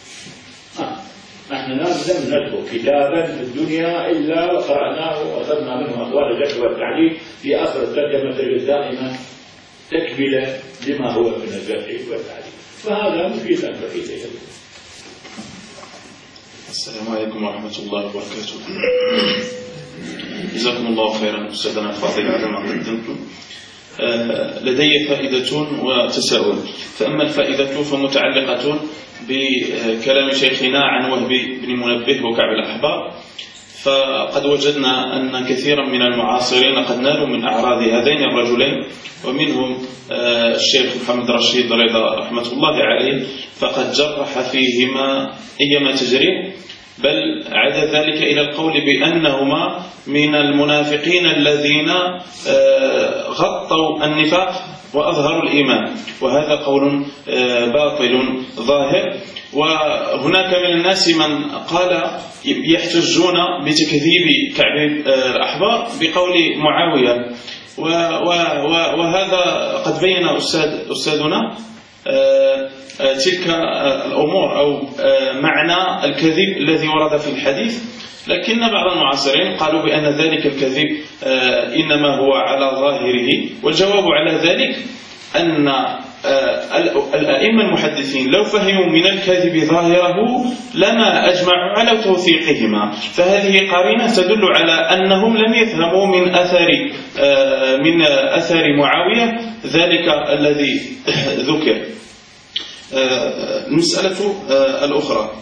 نحن لم نترك كتابا في الدنيا إلا وقرأناه وأخذنا منه أقوال الجرح والتعديل في آخر الترجمة تجد دائما تكملة لما هو من الجرح والتعديل، فهذا مفيد أن تحيل إليه. السلام عليكم ورحمة الله وبركاته. جزاكم الله خيرا أستاذنا الفاضل على ما قدمتم. لدي فائدة وتساؤل. فأما الفائدة فمتعلقة بكلام شيخنا عن وهب بن منبه وكعب الأحبار. فقد وجدنا أن كثيرا من المعاصرين قد نالوا من أعراض هذين الرجلين، ومنهم الشيخ محمد رشيد رضا رحمة الله عليه، فقد جرح فيهما أيما تجريح، بل عاد ذلك إلى القول بأنهما من المنافقين الذين غطوا النفاق وأظهروا الإيمان، وهذا قول باطل ظاهر. وهناك من الناس من قال يحتجون بتكذيب كعب الأحبار بقول معاوية، وهذا قد بين أستاذنا تلك الأمور أو معنى الكذب الذي ورد في الحديث، لكن بعض المعاصرين قالوا بأن ذلك الكذب إنما هو على ظاهره. والجواب على ذلك أن الأئمة المحدثين لو فهموا من الكذب ظاهره لما أجمعوا على توثيقهما، فهذه قرينة تدل على أنهم لم يفهموا من أثر معاوية ذلك الذي ذكر. المسألة الأخرى،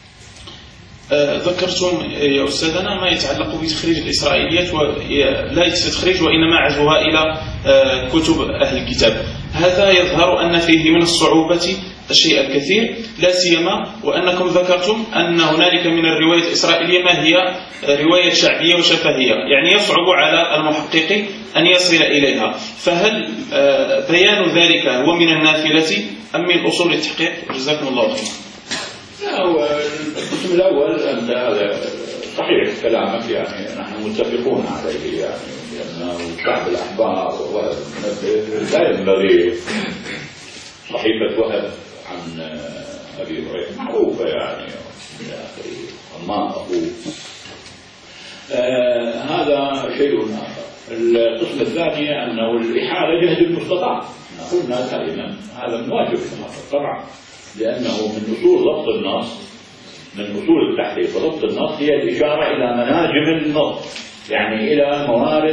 ذكرتم يا أستاذنا ما يتعلق بتخريج الإسرائيليات، لا تخريج وإنما عزوها إلى كتب أهل الكتاب. هذا يظهر أن فيه من الصعوبة الشيء الكثير، لا سيما وأنكم ذكرتم أن هنالك من الرواية الإسرائيلية ما هي رواية شعبية وشفهية، يعني يصعب على المحقق أن يصل إليها. فهل بيان ذلك هو من النافلة أم من أصول التحقيق؟ جزاكم الله خيرا. هو القسم الأول أنت هذا صحيح كلامك، يعني نحن متفقون عليه، يعني لأنه كعب الأحبار لا ينبغي صحيفة وهب عن أبي هريرة معروفة يعني إلى آخره، ما أقول هذا شيء آخر. القسم الثاني أنه الإحالة جهد المستطاع، قلنا كلمة هذا من واجب النص طبعا، لأنه من أصول ضبط النص، من أصول التحقيق وضبط النص هي الإشارة إلى مناجم النص، يعني إلى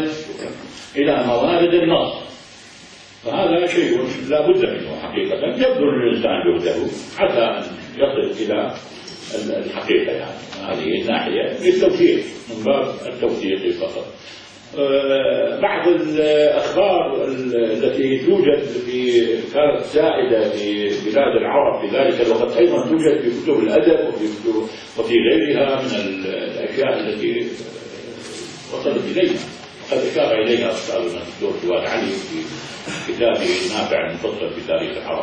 موارد النص. فهذا شيء لا بد منه حقيقة، يبذل الإنسان جهده حتى أن يصل إلى الحقيقة. يعني هذه الناحية للتوثيق، من باب التوثيق فقط. بعض الأخبار التي توجد كانت زائدة في بلاد العرب في ذلك الوقت أيضا توجد في كتب الأدب وفي غيرها من الأشياء التي وصلت إلينا، قد أشار إليها أستاذنا الدكتور جواد علي في كتابه النافع المفصل في تاريخ العرب.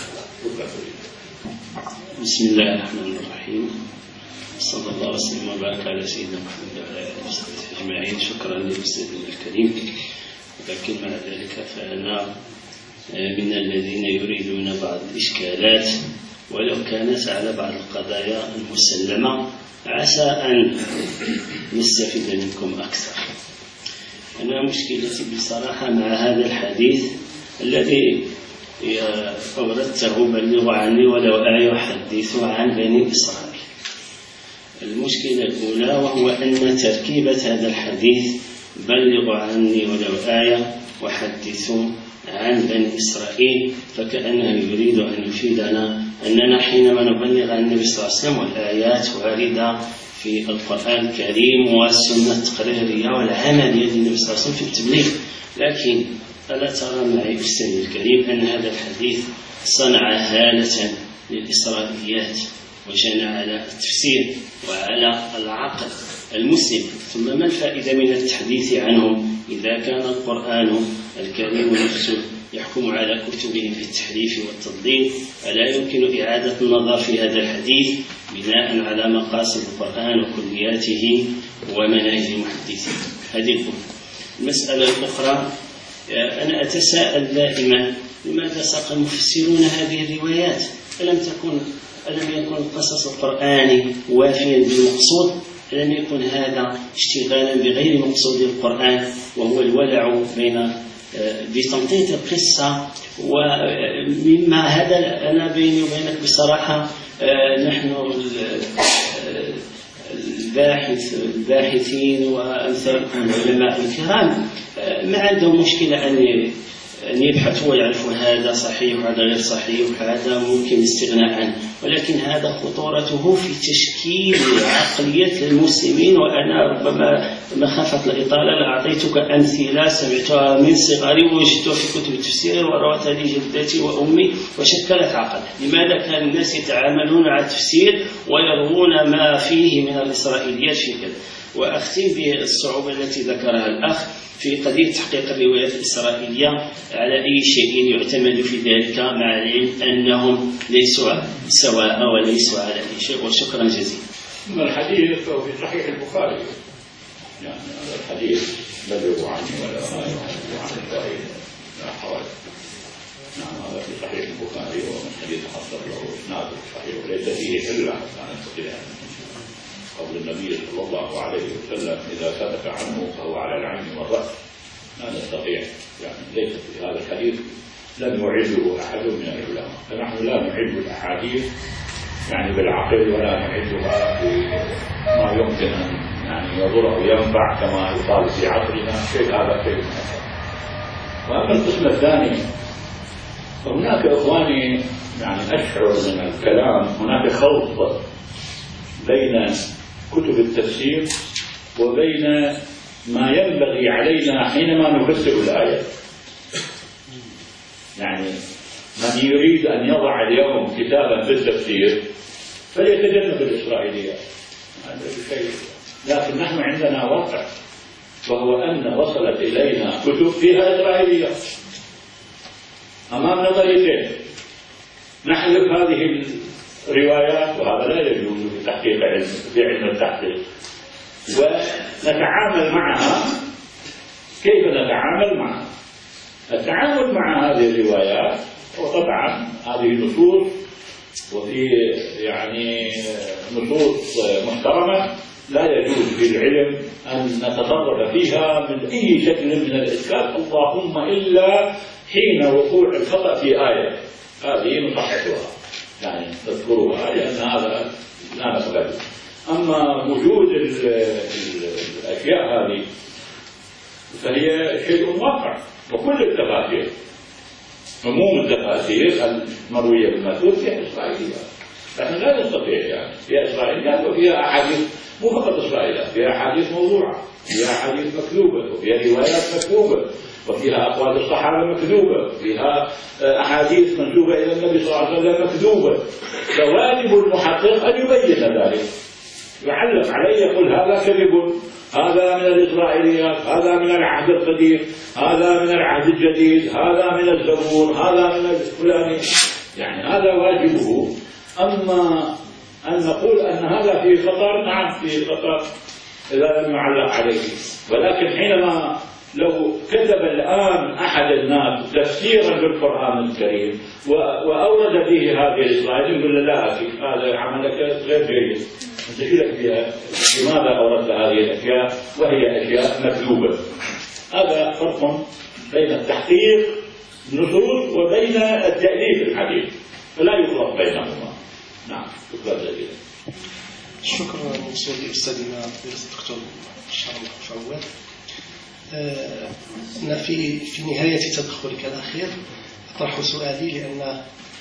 بسم الله الرحمن الرحيم، صلى الله وسلم وبارك على سيدنا محمد وعلى اله وصحبه اجمعين. شكرا لاستاذنا الكريم، ولكن مع ذلك فانا من الذين يريدون بعض الاشكالات ولو كانت على بعض القضايا المسلمه، عسى ان نستفيد منكم اكثر. انا مشكلتي بصراحه مع هذا الحديث الذي أوردته: بلغوا عني ولو آية وحدثوا عن بني إسرائيل. المشكلة الأولى وهو أن تركيبة هذا الحديث بلغوا عني ولو آية وحدثوا عن بني إسرائيل فكأنه يريد أن يفيدنا أننا حينما نبلغ عن النبي صلى الله عليه وسلم والآيات واردة في القرآن الكريم والسنة التقريرية والعملية للنبي صلى الله عليه وسلم في التبليغ، لكن ألا ترى معي أستاذي الكريم أن هذا الحديث صنع هالة للإسرائيليات وجنى على التفسير وعلى العقل المسلم؟ ثم ما الفائدة من التحديث عنهم إذا كان القرآن الكريم نفسه يحكم على كتبهم بالتحريف والتضليل؟ ألا يمكن إعادة النظر في هذا الحديث بناء على مقاصد القرآن وكلياته ومناهج المحدثين؟ هذه المسألة الأخرى، أنا أتساءل دائما لماذا ساق المفسرون هذه الروايات؟ ألم يكن القصص القرآني وافيا بالمقصود؟ ألم يكن هذا اشتغالا بغير مقصود القرآن وهو الولع بتمطيط القصة؟ ومما هذا أنا بيني وبينك بصراحة نحن الباحثين وأمثالكم العلماء الكرام ما عندهم مشكلة أن يبحثوا ويعرفوا هذا صحيح وهذا غير صحيح وهذا ممكن الاستغناء عنه، ولكن هذا خطورته في تشكيل عقلية المسلمين. وأنا ربما مخافة الإطالة لأعطيتك أمثلة سمعتها من صغري ووجدتها في كتب التفسير وروتها لي جدتي وأمي وشكلت عقل. لماذا كان الناس يتعاملون على التفسير ويروون ما فيه من الإسرائيليات في كذا؟ وأختم بالصعوبة التي ذكرها الأخ في قضية تحقيق الروايات الإسرائيلية على أي شيء يعتمد في ذلك، مع العلم أنهم ليسوا سواء وليسوا على أي شيء. وشكرا جزيلا. الحديث في صحيح البخاري، يعني هذا الحديث بلغوا عني ولا آية عن البخاري لا حرج. نعم هذا في صحيح البخاري ومن حديث حصل له إسناد صحيح وليس فيه إلا عن قول النبي صلى الله عليه وسلم: إذا ثبت عنه فهو على العين والرأس. لا نستطيع، يعني ليس في هذا الحديث لم يعده أحد من العلماء، فنحن لا نعد الأحاديث يعني بالعقل ولا نعدها بما يمكن أن يعني يضر أو ينفع كما يقال في عصرنا. شيء هذا شيء آخر. وأما القسم الثاني فهناك إخواني يعني أشعر من الكلام هناك خلط بين كتب التفسير وبين ما ينبغي علينا حينما نفسر الآيات. يعني من يريد أن يضع اليوم كتابا في التفسير فليتجنب الإسرائيليات، هذا الشيء. لكن نحن عندنا واقع، وهو أن وصلت إلينا كتب فيها إسرائيليات أمام نظريتين. نحذف هذه الروايات وهذا لا يجوز في تحقيق في علم التحقيق، ونتعامل معها. كيف نتعامل معها؟ التعامل مع هذه الروايات، وطبعا هذه نصوص وفي يعني نصوص محترمة لا يجوز في العلم أن نتصرف فيها من أي شكل من الإشكال، اللهم إلا حين وقوع الخطأ في آية هذه نصححها، يعني نذكرها، لأن هذا لا نقبل. أما وجود الأشياء هذه فهي شيء واقع، وكل التفاسير عموم التفاسير المروية بالمأثور فيها إسرائيليات، نحن لا نستطيع يعني فيها إسرائيليات وفيها أحاديث، مو فقط إسرائيليات، فيها أحاديث موضوعة، فيها أحاديث مكذوبة، وفيها روايات مكذوبة، وفيها أقوال الصحابة مكذوبة، وفيها أحاديث منسوبة إلى النبي صلى الله عليه وسلم مكذوبة. فواجب المحقق أن يبين ذلك، يعلق عليه، يقول هذا كذب، هذا من الإسرائيليات، هذا من العهد القديم، هذا من العهد الجديد، هذا من الزبور، هذا من الفلاني، يعني هذا واجبه. أما أن نقول أن هذا فيه خطر، نعم فيه خطر إذا لم يعلق عليه، ولكن حينما لو كتب الآن أحد الناس تفسيرا للقرآن الكريم وأورد فيه هذه الإسرائيلية، يقول له لا أخي هذا عملك غير جيد، أنت شو لك فيها؟ لماذا أوردت هذه الأشياء وهي أشياء مكذوبة؟ هذا فرق بين التحقيق النصوص وبين التأليف الحديث، فلا يفرق بينهما. نعم، شكرا جزيلا. شكرا موصول لأستاذنا الدكتور شرف فعواد. أنا في نهاية تدخلك الأخير أطرح سؤالي، لأن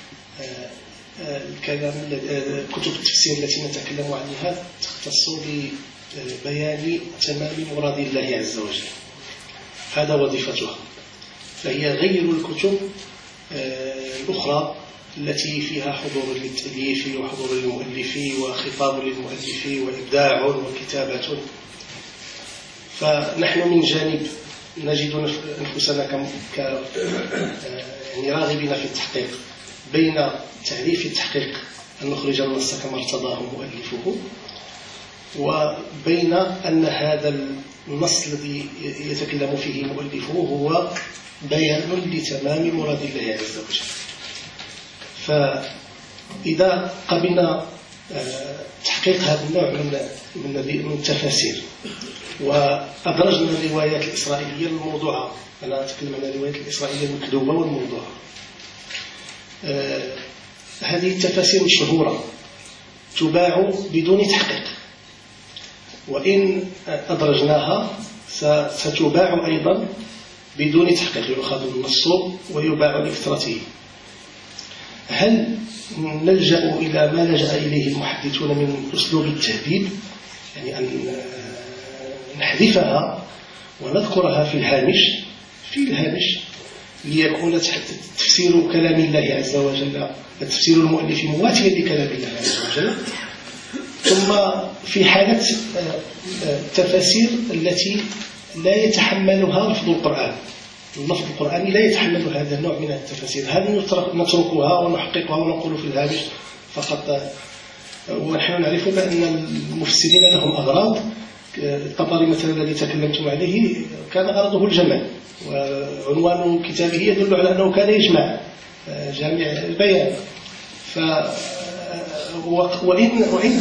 كتب التفسير التي نتكلم عنها تختص ببيان تمام مراد الله عز وجل، هذا وظيفتها، فهي غير الكتب الأخرى التي فيها حضور للتأليف وحضور للمؤلف وخطاب للمؤلف وإبداع وكتابة. فنحن من جانب نجد أنفسنا يعني راغبين في التحقيق بين تعريف التحقيق أن نخرج النص كما ارتضاه مؤلفه، وبين أن هذا النص الذي يتكلم فيه مؤلفه هو بيان لتمام مراد الله عز وجل. فإذا قبلنا تحقيق هذا النوع من التفاسير وأدرجنا الروايات الإسرائيلية الموضوعة، أنا أتكلم عن الروايات الإسرائيلية المكذوبة والموضوعة، هذه التفاسير الشهورة تباع بدون تحقيق، وإن أدرجناها ستباع أيضا بدون تحقيق، يؤخذ النص ويباع لكثرته. هل نلجأ إلى ما لجأ إليه المحدثون من أسلوب التهذيب، يعني أن نحذفها ونذكرها في الهامش ليكون تفسير كلام الله عز وجل، تفسير المؤلف مواتيا لكلام الله عز وجل، ثم في حالة التفاسير التي لا يتحملها لفظ القرآن، اللفظ القرآني لا يتحمل هذا النوع من التفاسير، هذه نتركها ونحققها ونقول في الهامش فقط. ونحن نعرف بأن المفسرين لهم أغراض. الطبري مثلا الذي تكلمتم عليه كان غرضه الجمع، وعنوان كتابه يدل على أنه كان يجمع جامع البيان. وإن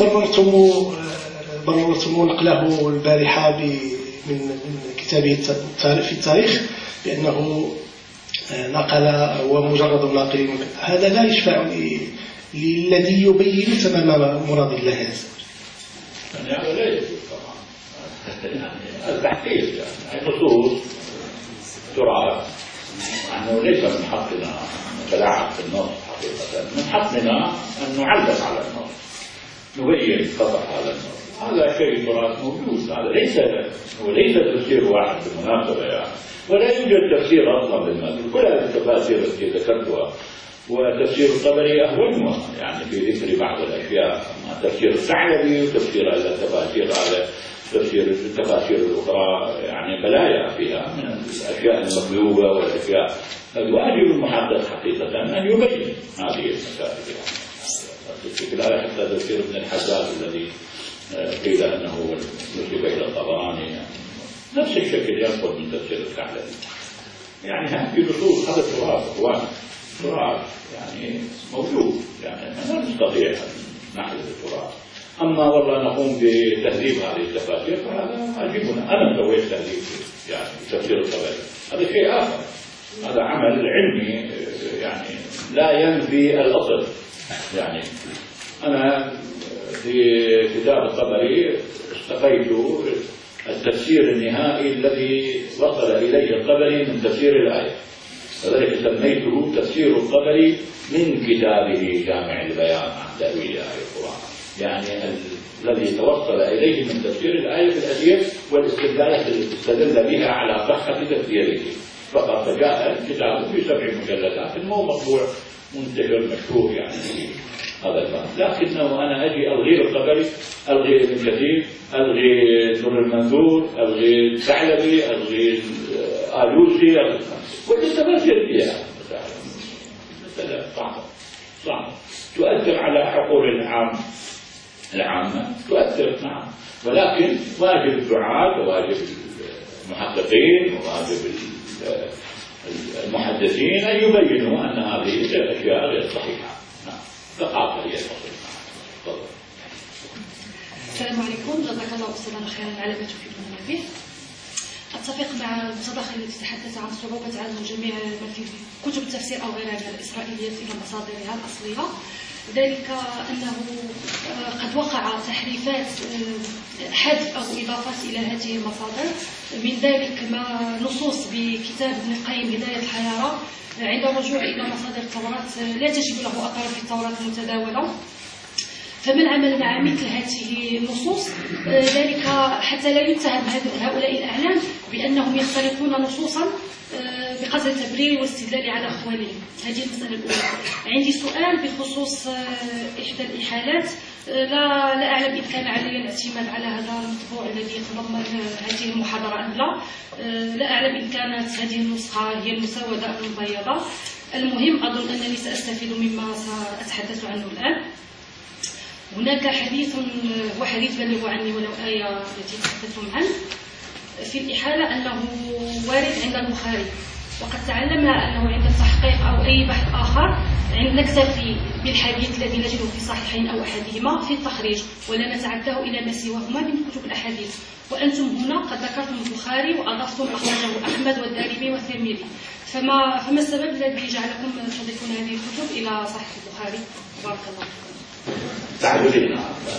بررتم نقله البارحة من كتابه في التاريخ بأنه نقل ومجرد ناقل، هذا لا يشفع للذي يبين تمام مراد الله عز وجل. يعني لا يجوز طبعا، يعني التحقيق يعني النصوص تراعى، أنه ليس من حقنا نتلاعب في النص حقيقة، من حقنا أن نعلق على النص، نبين خطأ هذا النص، هذا شيء تراث موجود، هذا ليس تفسير واحد بالمناسبة يعني، ولا يوجد تفسير أصلا للمثل، كل هذه التفاسير التي ذكرتها وتفسير الطبري أهونها يعني في ذكر بعض الأشياء، أما تفسير الثعلبي وتفسير التفاسير على تفسير التفاسير الأخرى يعني بلايا فيها من الأشياء المكذوبة والأشياء. الواجب المحقق حقيقة أن يبين هذه المسائل يعني. لا حتى تفسير ابن الحجاج الذي قيل أنه نسب إلى الطبراني يعني نفس الشكل ينقل من تفسير الثعلبي. يعني هذه نصوص هذا تراث يعني موجود، يعني ما نستطيع أن نحذف التراث. أما والله نقوم بتهذيب هذه التفاسير فهذا واجبنا. أنا سويت تهذيب يعني تفسير الطبري، هذا شيء آخر، هذا عمل علمي يعني لا ينفي الأصل. يعني أنا في كتاب الطبري استقيت التفسير النهائي الذي وصل إليه الطبري من تفسير الآية، وذلك سميته تفسير الطبري من كتابه جامع البيان عن تأويل آية القرآن، يعني الذي توصل إليه من تفسير الآية بالأدية والاستدلالات التي استدل بها على صحة تفسيره فقط. جاء كتابه في 7 مجلدات، مو مطبوع منتشر مشهور يعني في هذا الباب، لكنه أنا أجي ألغي الطبري، ألغي ابن كثير، ألغي نور المنثور، ألغي الثعلبي، ألغي آلوسي، والتفاسير فيها مسألة صعبة تؤثر على عقول العامة تؤثر، نعم، ولكن واجب الدعاة وواجب المحققين وواجب المحدثين أن يبينوا أن هذه الأشياء غير صحيحة. نعم، ثقافة هي الصحيحة. السلام عليكم، جزاك الله أستاذنا خيرا على ما تفيدنا به. أتفق مع المتدخل الذي تحدث عن صعوبة عزم جميع ما في كتب التفسير أو غيرها من الإسرائيليات إلى مصادرها الأصلية، ذلك أنه قد وقع تحريفات حذف أو إضافات إلى هذه المصادر، من ذلك ما نصوص بكتاب ابن القيم بداية الحيارى عند الرجوع إلى مصادر التوراة لا تجد له أثر في التوراة المتداولة. فمن عمل مع مثل هذه النصوص ذلك حتى لا يتهم هؤلاء الأعلام بأنهم يختلقون نصوصا بقدر التبرير والاستدلال على أخوانهم. هذه المسألة الأولى. عندي سؤال بخصوص إحدى الإحالات، لا أعلم إن كان علي الاعتماد على هذا المطبوع الذي يتضمن هذه المحاضرة أم لا. لا أعلم إن كانت هذه النسخة هي المسودة أو المبيضة. المهم أظن أنني سأستفيد مما سأتحدث عنه الآن. هناك حديث هو حديث بلغ عني ولو آية التي تحدثتم عنه في الإحالة أنه وارد عند البخاري، وقد تعلمنا أنه عند التحقيق أو أي بحث آخر نكتفي بالحديث الذي نجده في الصحيحين أو أحدهما في التخريج ولا نتعداه إلى ما سواهما من كتب الأحاديث. وأنتم هنا قد ذكرتم البخاري وأضفتم أخرجه أحمد والدارمي والترمذي، فما السبب الذي جعلكم تضيفون هذه الكتب إلى صحيح البخاري؟ بارك الله فيكم. تعبدين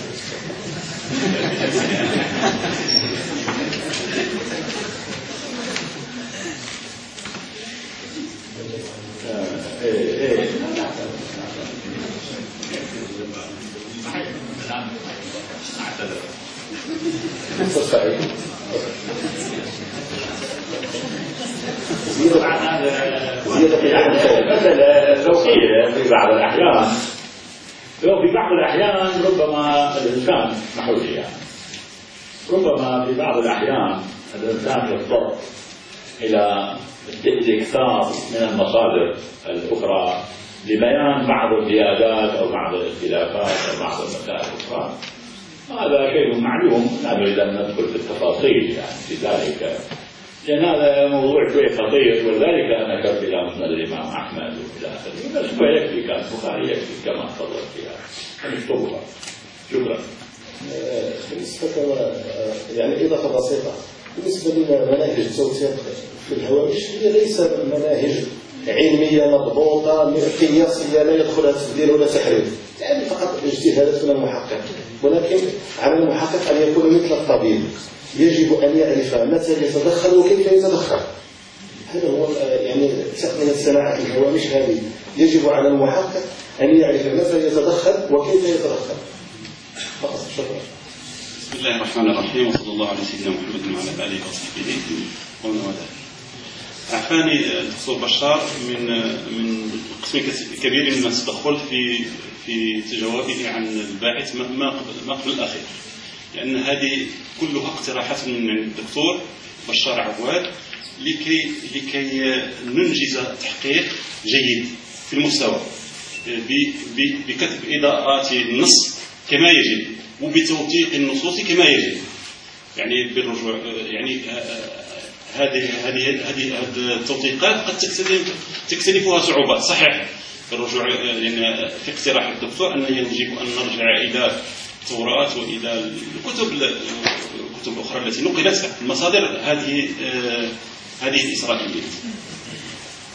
مثلا زوجية في بعض الأحيان، في بعض الأحيان ربما الإنسان محولي يعني ربما في بعض الأحيان الإنسان يضطر إلى الإكثار من المصادر الأخرى لبيان بعض الزيادات أو بعض الاختلافات أو بعض المسائل الأخرى. هذا شيء معلوم، لا نريد أن ندخل في التفاصيل يعني في ذلك، لأن هذا موضوع شوي خطير، ولذلك أنا ذكرت إلى مسند الإمام أحمد وإلى آخره، بس هو يكفي، كان البخاري يكفي كما تفضلت فيها. نشكرها. شكرا. بالنسبة يعني إضافة بسيطة بالنسبة لمناهج التوثيق في الهوامش، هي ليس مناهج علمية مضبوطة قياسية لا يدخلها تبديل ولا تحريف، يعني فقط اجتهادات من المحقق، ولكن على المحقق أن يكون مثل الطبيب، يجب أن يعرف متى يتدخل وكيف يتدخل. هذا هو يعني تقنية صناعة الهوامش هذه، يجب على المحقق أن يعرف متى يتدخل وكيف يتدخل. فقط. شكرا. بسم الله الرحمن الرحيم، وصلى الله على سيدنا محمد وعلى آله وصحبه ومن والاه. أعفاني الدكتور بشار من قسم كبير من التدخل في جوابه عن الباحث ما قبل الأخير، لأن هذه كلها اقتراحات من الدكتور بشار عواد لكي ننجز تحقيق جيد في المستوى بكتب إضاءات النص كما يجب وبتوثيق النصوص كما يجب، يعني بالرجوع يعني هذه التوثيقات قد تكتنفها صعوبات صحيح بالرجوع، لأن في اقتراح الدكتور أنه يجب أن نرجع إلى التوراة وإلى الكتب الأخرى التي نقلت المصادر هذه الإسرائيلية.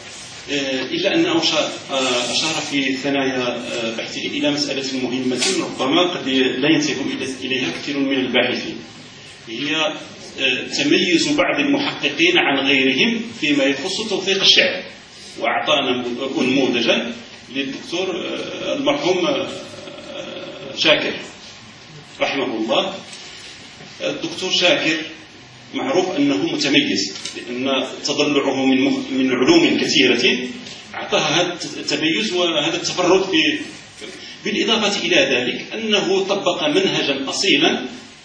إلا أنه أشار في ثنايا بحثه إلى مسألة مهمة ربما قد لا ينتبه إليها كثير من الباحثين، هي تميز بعض المحققين عن غيرهم فيما يخص توثيق الشعر. وأعطانا نموذجا للدكتور المرحوم شاكر رحمه الله. الدكتور شاكر معروف أنه متميز، لأن تضلعه من علوم كثيرة أعطاها هذا التميز وهذا التفرد بالإضافة إلى ذلك أنه طبق منهجا أصيلا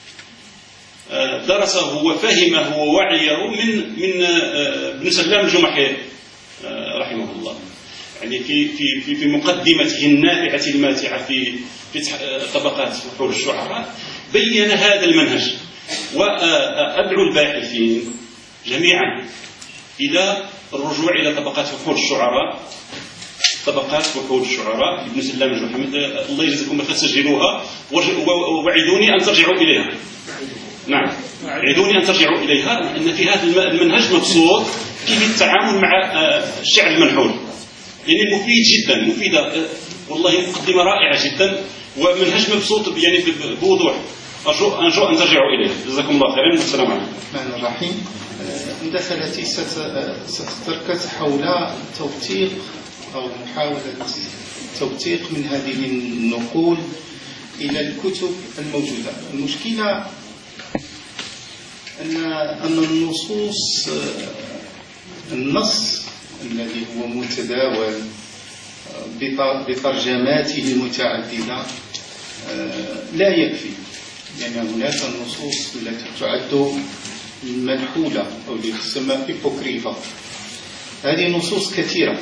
درسه وفهمه ووعيه من ابن سلام الجمحي رحمه الله. يعني في مقدمته النافعة الماتعة في طبقات فحول الشعراء بين هذا المنهج. وأدعو الباحثين جميعا إلى الرجوع إلى طبقات فحول الشعراء، طبقات فحول الشعراء ابن سلام الجمحي، الله يجزيكم خير، سجلوها ووعدوني أن ترجعوا إليها. نعم، وعدوني أن ترجعوا إليها، لأن في هذا المنهج مبسوط كيف التعامل مع الشعر المنحول، يعني مفيد جدا، مفيدة والله، مقدمة رائعة جدا ومنهج مبسوط يعني بوضوح. أرجو أن ترجعوا إليه. جزاكم الله خيرا والسلام عليكم. الرحمن الرحيم. مداخلتي ستتركز حول توثيق أو محاولة توثيق من هذه النقول إلى الكتب الموجودة. المشكلة أن النصوص، النص الذي هو متداول بترجماته المتعددة لا يكفي، لأن هناك النصوص التي تعد منحولة أو التي تسمى إبوكريفا. هذه نصوص كثيرة.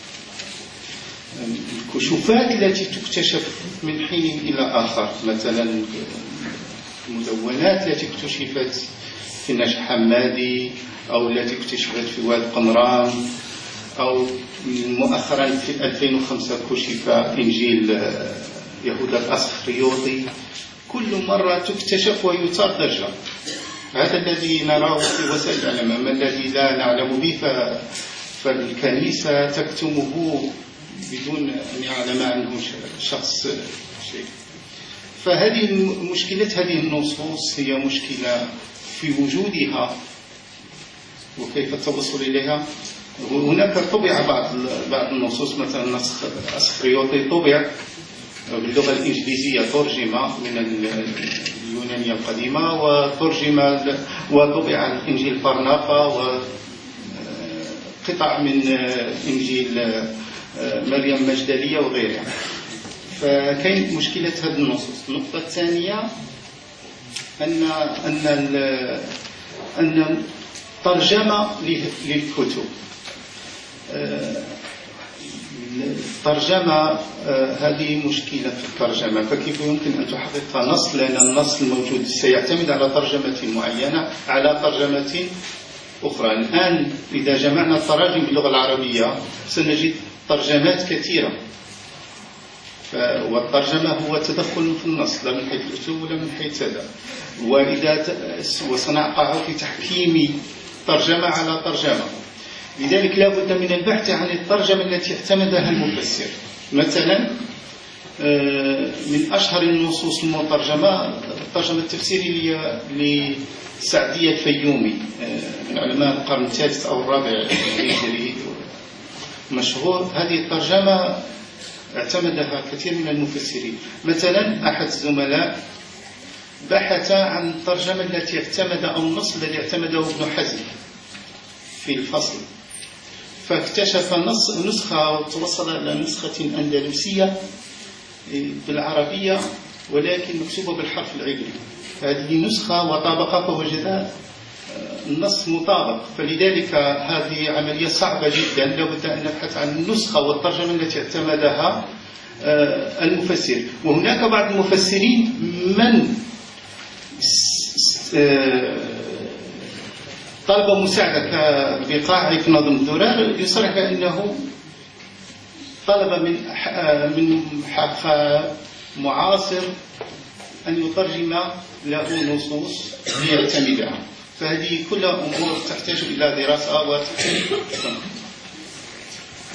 الكشوفات التي تكتشف من حين إلى آخر، مثلا المدونات التي اكتشفت في النجح حمادي أو التي اكتشفت في واد قمران، أو مؤخرا في 2005 كشف إنجيل يهوذا الأسخريوطي، كل مرة تكتشف ويثار ضجة. هذا الذي نراه في وسائل الإعلام، أما الذي لا نعلم به فالكنيسة تكتمه بدون أن يعلم عنه شخص شيء. فهذه مشكلة هذه النصوص هي مشكلة في وجودها وكيف التوصل إليها. هناك طبع بعض النصوص، مثلا نسخ أسخريوطي طبع باللغة الإنجليزية، ترجم من اليونانية القديمة وترجم وطبع إنجيل برنابا وقطع من إنجيل مريم مجدلية وغيرها. فكاين مشكلة هذه النصوص. النقطة الثانية أن ترجمة للكتب، الترجمة هذه مشكلة في الترجمة. فكيف يمكن أن تحقق نص، لأن النص الموجود سيعتمد على ترجمة معينة على ترجمة أخرى. الآن إذا جمعنا التراجم باللغة العربية سنجد ترجمات كثيرة، والترجمة هو تدخل في النص، لا من حيث الأسلوب ولا من حيث هذا. وسنقع في تحكيم ترجمة على ترجمة. لذلك لا بد من البحث عن الترجمة التي اعتمدها المفسر. مثلا من أشهر النصوص المترجمة الترجمة التفسيرية لسعدية الفيومي، من علماء القرن الثالث أو الرابع الهجري مشهور. هذه الترجمة اعتمدها كثير من المفسرين. مثلا أحد الزملاء بحث عن الترجمة التي اعتمد أو النص الذي اعتمده ابن حزم في الفصل، فاكتشف نسخة وتوصل إلى نسخة أندلسية بالعربية ولكن مكتوبة بالحرف العبري. هذه نسخة وطابقها فوجد النص مطابق. فلذلك هذه عملية صعبة جدا، لابد أن نبحث عن النسخة والترجمة التي اعتمدها المفسر. وهناك بعض المفسرين من طلب مساعدة كبقاع في نظم الدرر، يصرح بأنه طلب من حقا معاصر أن يترجم له نصوص ليعتمدها. فهذه كلها أمور تحتاج إلى دراسة وتحقيق.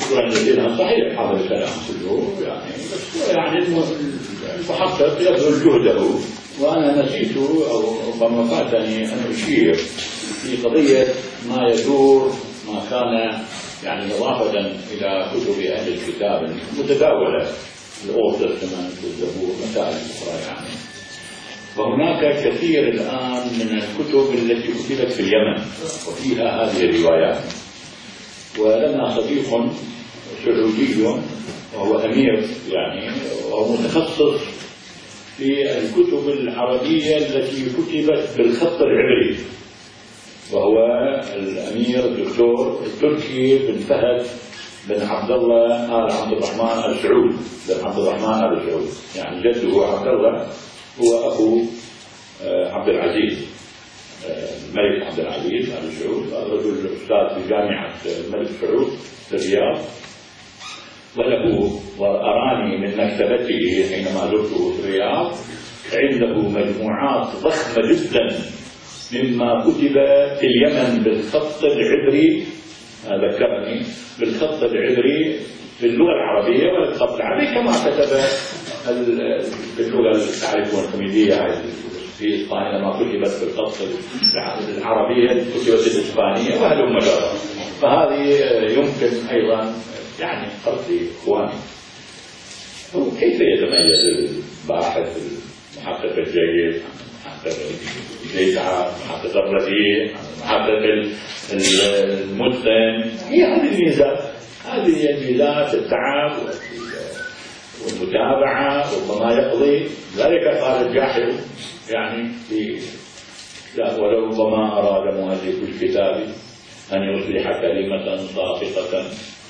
لدينا صحيح هذا الكلام كله يعني، بس يعني المحقق يبذل جهده، وأنا نسيت أو ربما فاتني أن أشير في قضية ما يدور، ما كان يعني إضافة إلى كتب أهل الكتاب المتداولة، الأولد تستمنت والزبور مسائل أخرى يعني. وهناك كثير الآن من الكتب التي كتبت في اليمن وفيها هذه الروايات. ولنا صديق سعودي وهو أمير يعني، وهو متخصص في الكتب العربية التي كتبت بالخط العبري، وهو الأمير الدكتور التركي بن فهد بن عبد الله آل عبد الرحمن آل سعود، بن عبد الرحمن آل سعود، يعني جده عبد الله هو أبو عبد العزيز الملك عبد العزيز آل سعود. رجل أستاذ في جامعة الملك سعود في الرياض، وله وأراني من مكتبته حينما زرته في الرياض عنده مجموعات ضخمة جدا مما كتب في اليمن بالخط العبري، ذكرني بالخط العبري باللغة العربية والخط العربي كما كتب باللغة تعرفون الخميدية في إسبانيا لما كتبت بالخط العربية كتبت الإسبانية وهلم جرا. فهذه يمكن أيضا يعني قصدي إخواني هو كيف يتميز الباحث المحقق الجيد محقق الجيد محقق الرديء محقق المتقن؟ هي هذه الميزات، هذه الميزات التعب والمتابعة وما يقضي. ذلك قال الجاحظ يعني في ولربما أراد مؤلف الكتاب أن يصلح كلمة صافقة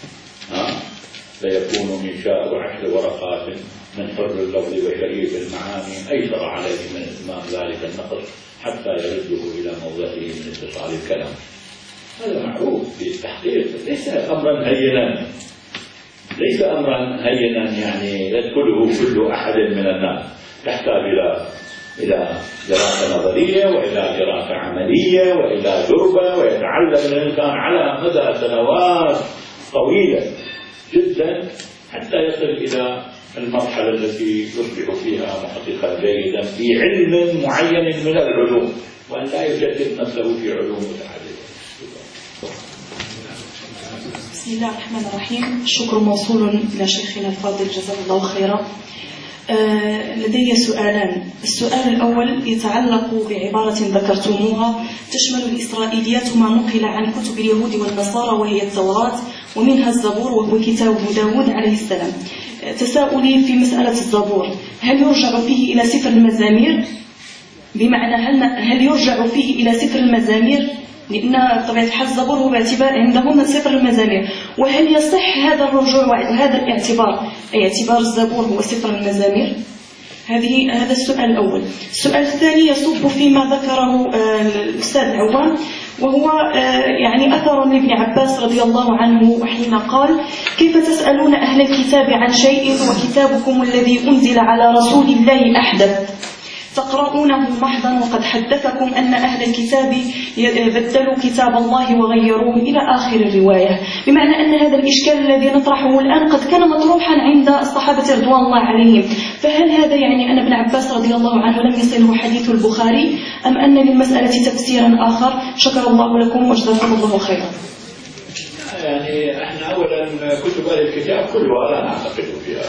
فيكون منشاء 10 ورقات من حر اللفظ وشريف المعاني أيسر عليه من إتمام ذلك النقص حتى يرده إلى موضعه من اتصال الكلام. هذا معروف في التحقيق، ليس أمرا هينا، ليس أمرا هينا يعني يدخله كل أحد من الناس، يحتاج إلى دراسة نظرية وإلى دراسة عملية وإلى دربة، ويتعلم الإنسان على مدى سنوات طويلة جدا حتى يصل إلى المرحلة التي يصبح فيها محققا جيدا في علم معين من العلوم، وأن لا يشتت نفسه في علوم متعددة. بسم الله الرحمن الرحيم. الشكر موصول إلى شيخنا الفاضل جزاه الله خيرا. لدي سؤالان. السؤال الأول يتعلق بعبارة ذكرتموها تشمل الإسرائيليات ما نقل عن كتب اليهود والنصارى وهي التوراة ومنها الزبور وهو كتاب داود عليه السلام. تساؤلي في مسألة الزبور، هل يرجع فيه إلى سفر المزامير؟ بمعنى هل يرجع فيه إلى سفر المزامير؟ لأن طبيعة الحال الزبور هو باعتبار عندهم من سفر المزامير، وهل يصح هذا الرجوع وهذا الاعتبار أي اعتبار الزبور هو سفر المزامير؟ هذا السؤال الأول. السؤال الثاني يصب فيما ذكره الأستاذ العوام، وهو يعني أثر لابن عباس رضي الله عنه حين قال: كيف تسألون أهل الكتاب عن شيء وكتابكم الذي أنزل على رسول الله أحدث تقرؤونه محضا وقد حدثكم أن أهل الكتاب بدلوا كتاب الله وغيروه إلى آخر الرواية. بمعنى أن هذا الإشكال الذي نطرحه الآن قد كان مطروحا عند الصحابة رضوان الله عليهم، فهل هذا يعني أن ابن عباس رضي الله عنه لم يصله حديث البخاري أم أن للمسألة تفسيرا آخر؟ شكر الله لكم وجزاكم الله خيرا. يعني احنا أولا كتب أهل الكتاب كلها لا نعتقد فيها،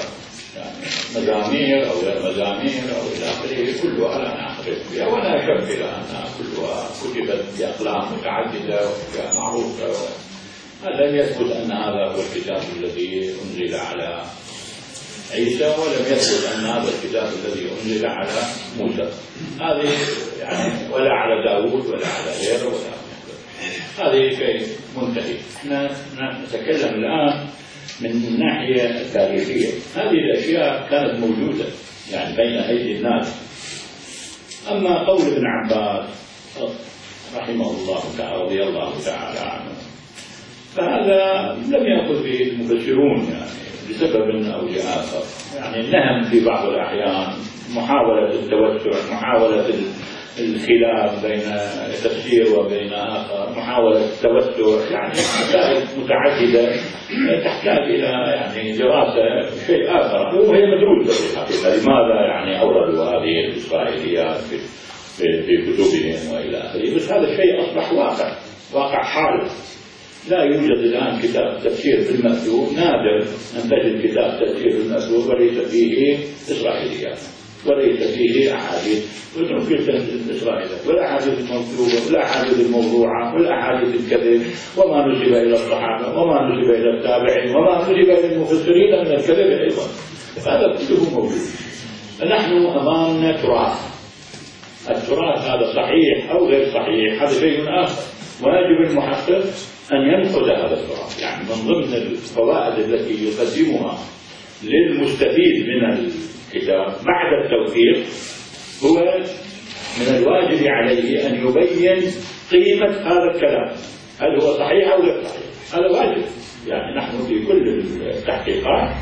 مزامير أو غير مزامير أو إلى آخره كلها لا نعتقد فيها، ولا شك إلى أنها كلها كتبت بأقلام متعددة وأشياء معروفة. لم يثبت أن هذا هو الكتاب الذي أنزل على عيسى، ولم يثبت أن هذا الكتاب الذي أنزل على موسى، هذه يعني ولا على داود ولا على غيره ولا هذه شيء منتهي. احنا نتكلم الآن من الناحية التاريخية، هذه الأشياء كانت موجودة يعني بين أيدي الناس. أما قول ابن عباس رحمه الله تعالى رضي الله تعالى عنه فهذا لم يأخذ به المفسرون يعني لسبب أو لآخر، يعني النهم في بعض الأحيان، محاولة التوسع، محاولة الخلاف بين تفسير وبين آخر، محاولة توسع، يعني مسائل متعددة تحتاج إلى يعني دراسة شيء آخر، وهي مدروسة في الحقيقة. لماذا يعني أوردوا هذه الإسرائيليات في كتبهم وإلى آخره؟ بس هذا الشيء أصبح واقع حال. لا يوجد الآن كتاب تفسير في المأثور، نادر أن تجد كتاب تفسير في المأثور وليس فيه إسرائيليات وليس فيه أحاديث الإسرائيليات ولا أحاديث الموضوعة ولا أحاديث الموضوعة ولا أحاديث الكذب، وما نسب إلى الصحابة وما نسب إلى التابعين وما نسب إلى المفسرين من الكذب أيضا. هذا كله موجود. نحن أمامنا تراث، التراث هذا صحيح أو غير صحيح هذا شيء آخر، واجب المحقق أن ينقد هذا التراث. يعني من ضمن الفوائد التي يقدمها للمستفيد من الكتاب بعد التوثيق هو من الواجب عليه أن يبين قيمة هذا الكلام، هل هو صحيح أو غير صحيح. هذا واجب. يعني نحن في كل التحقيقات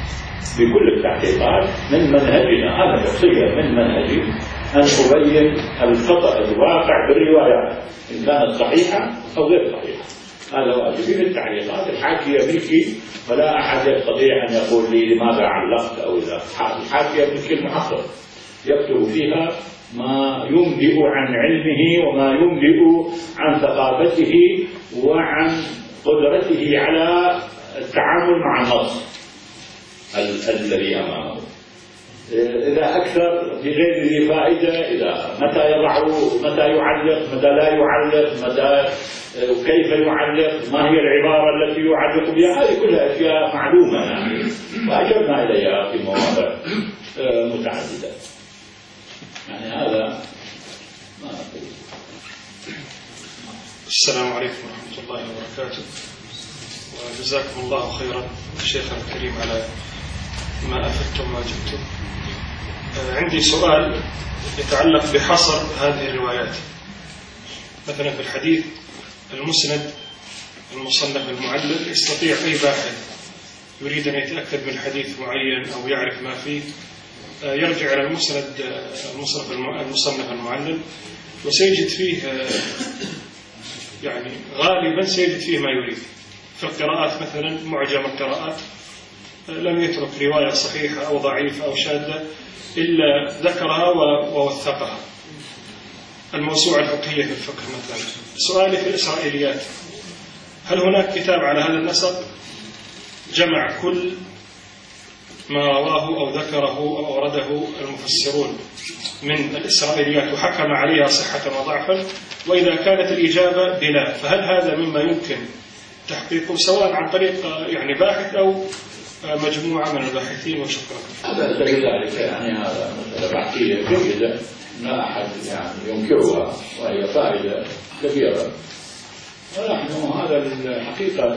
من منهجنا، أنا شخصيا من منهجي أن أبين الخطأ الواقع بالروايات إن كانت صحيحة أو غير صحيحة. هذا واجبي في التعليقات. الحاشية ملكي ولا أحد يستطيع أن يقول لي لماذا علقت أو إذا. الحاشية ملك المحقق يكتب فيها ما ينبئ عن علمه وما ينبئ عن ثقافته وعن قدرته على التعامل مع النص الذي أمامه. إذا أكثر بغير ذي فائدة، إذا متى يعلق، متى لا يعلق، متى وكيف يعلق، ما هي العبارة التي يعلق بها، هذه كلها أشياء معلومة يعني وأشرنا إليها في مواضع متعددة. يعني هذا ما أقول. السلام عليكم ورحمة الله وبركاته، وجزاكم الله خيرا شيخنا الكريم على ما أفدتم وأجبتم. عندي سؤال يتعلق بحصر هذه الروايات. مثلا في الحديث المسند المصنف المعلل يستطيع أي باحث يريد أن يتأكد من حديث معين أو يعرف ما فيه يرجع إلى المسند المصنف المعلل وسيجد فيه يعني غالبا سيجد فيه ما يريد. في القراءات مثلا معجم القراءات لم يترك رواية صحيحة أو ضعيفة أو شاذة إلا ذكرها ووثقها. الموسوعة الفقهية في الفقه مثلا. سؤالي في الإسرائيليات، هل هناك كتاب على هذا النسق جمع كل ما رواه أو ذكره أو أورده المفسرون من الإسرائيليات وحكم عليها صحة وضعفا؟ وإذا كانت الإجابة بلا، فهل هذا مما يمكن تحقيقه سواء عن طريق يعني باحث أو مجموعة من الباحثين؟ وشكرا. هذا دليل ذلك، يعني هذا مسألة بحثية جيدة لا أحد يعني ينكرها وهي فائدة كبيرة. ونحن هذا الحقيقة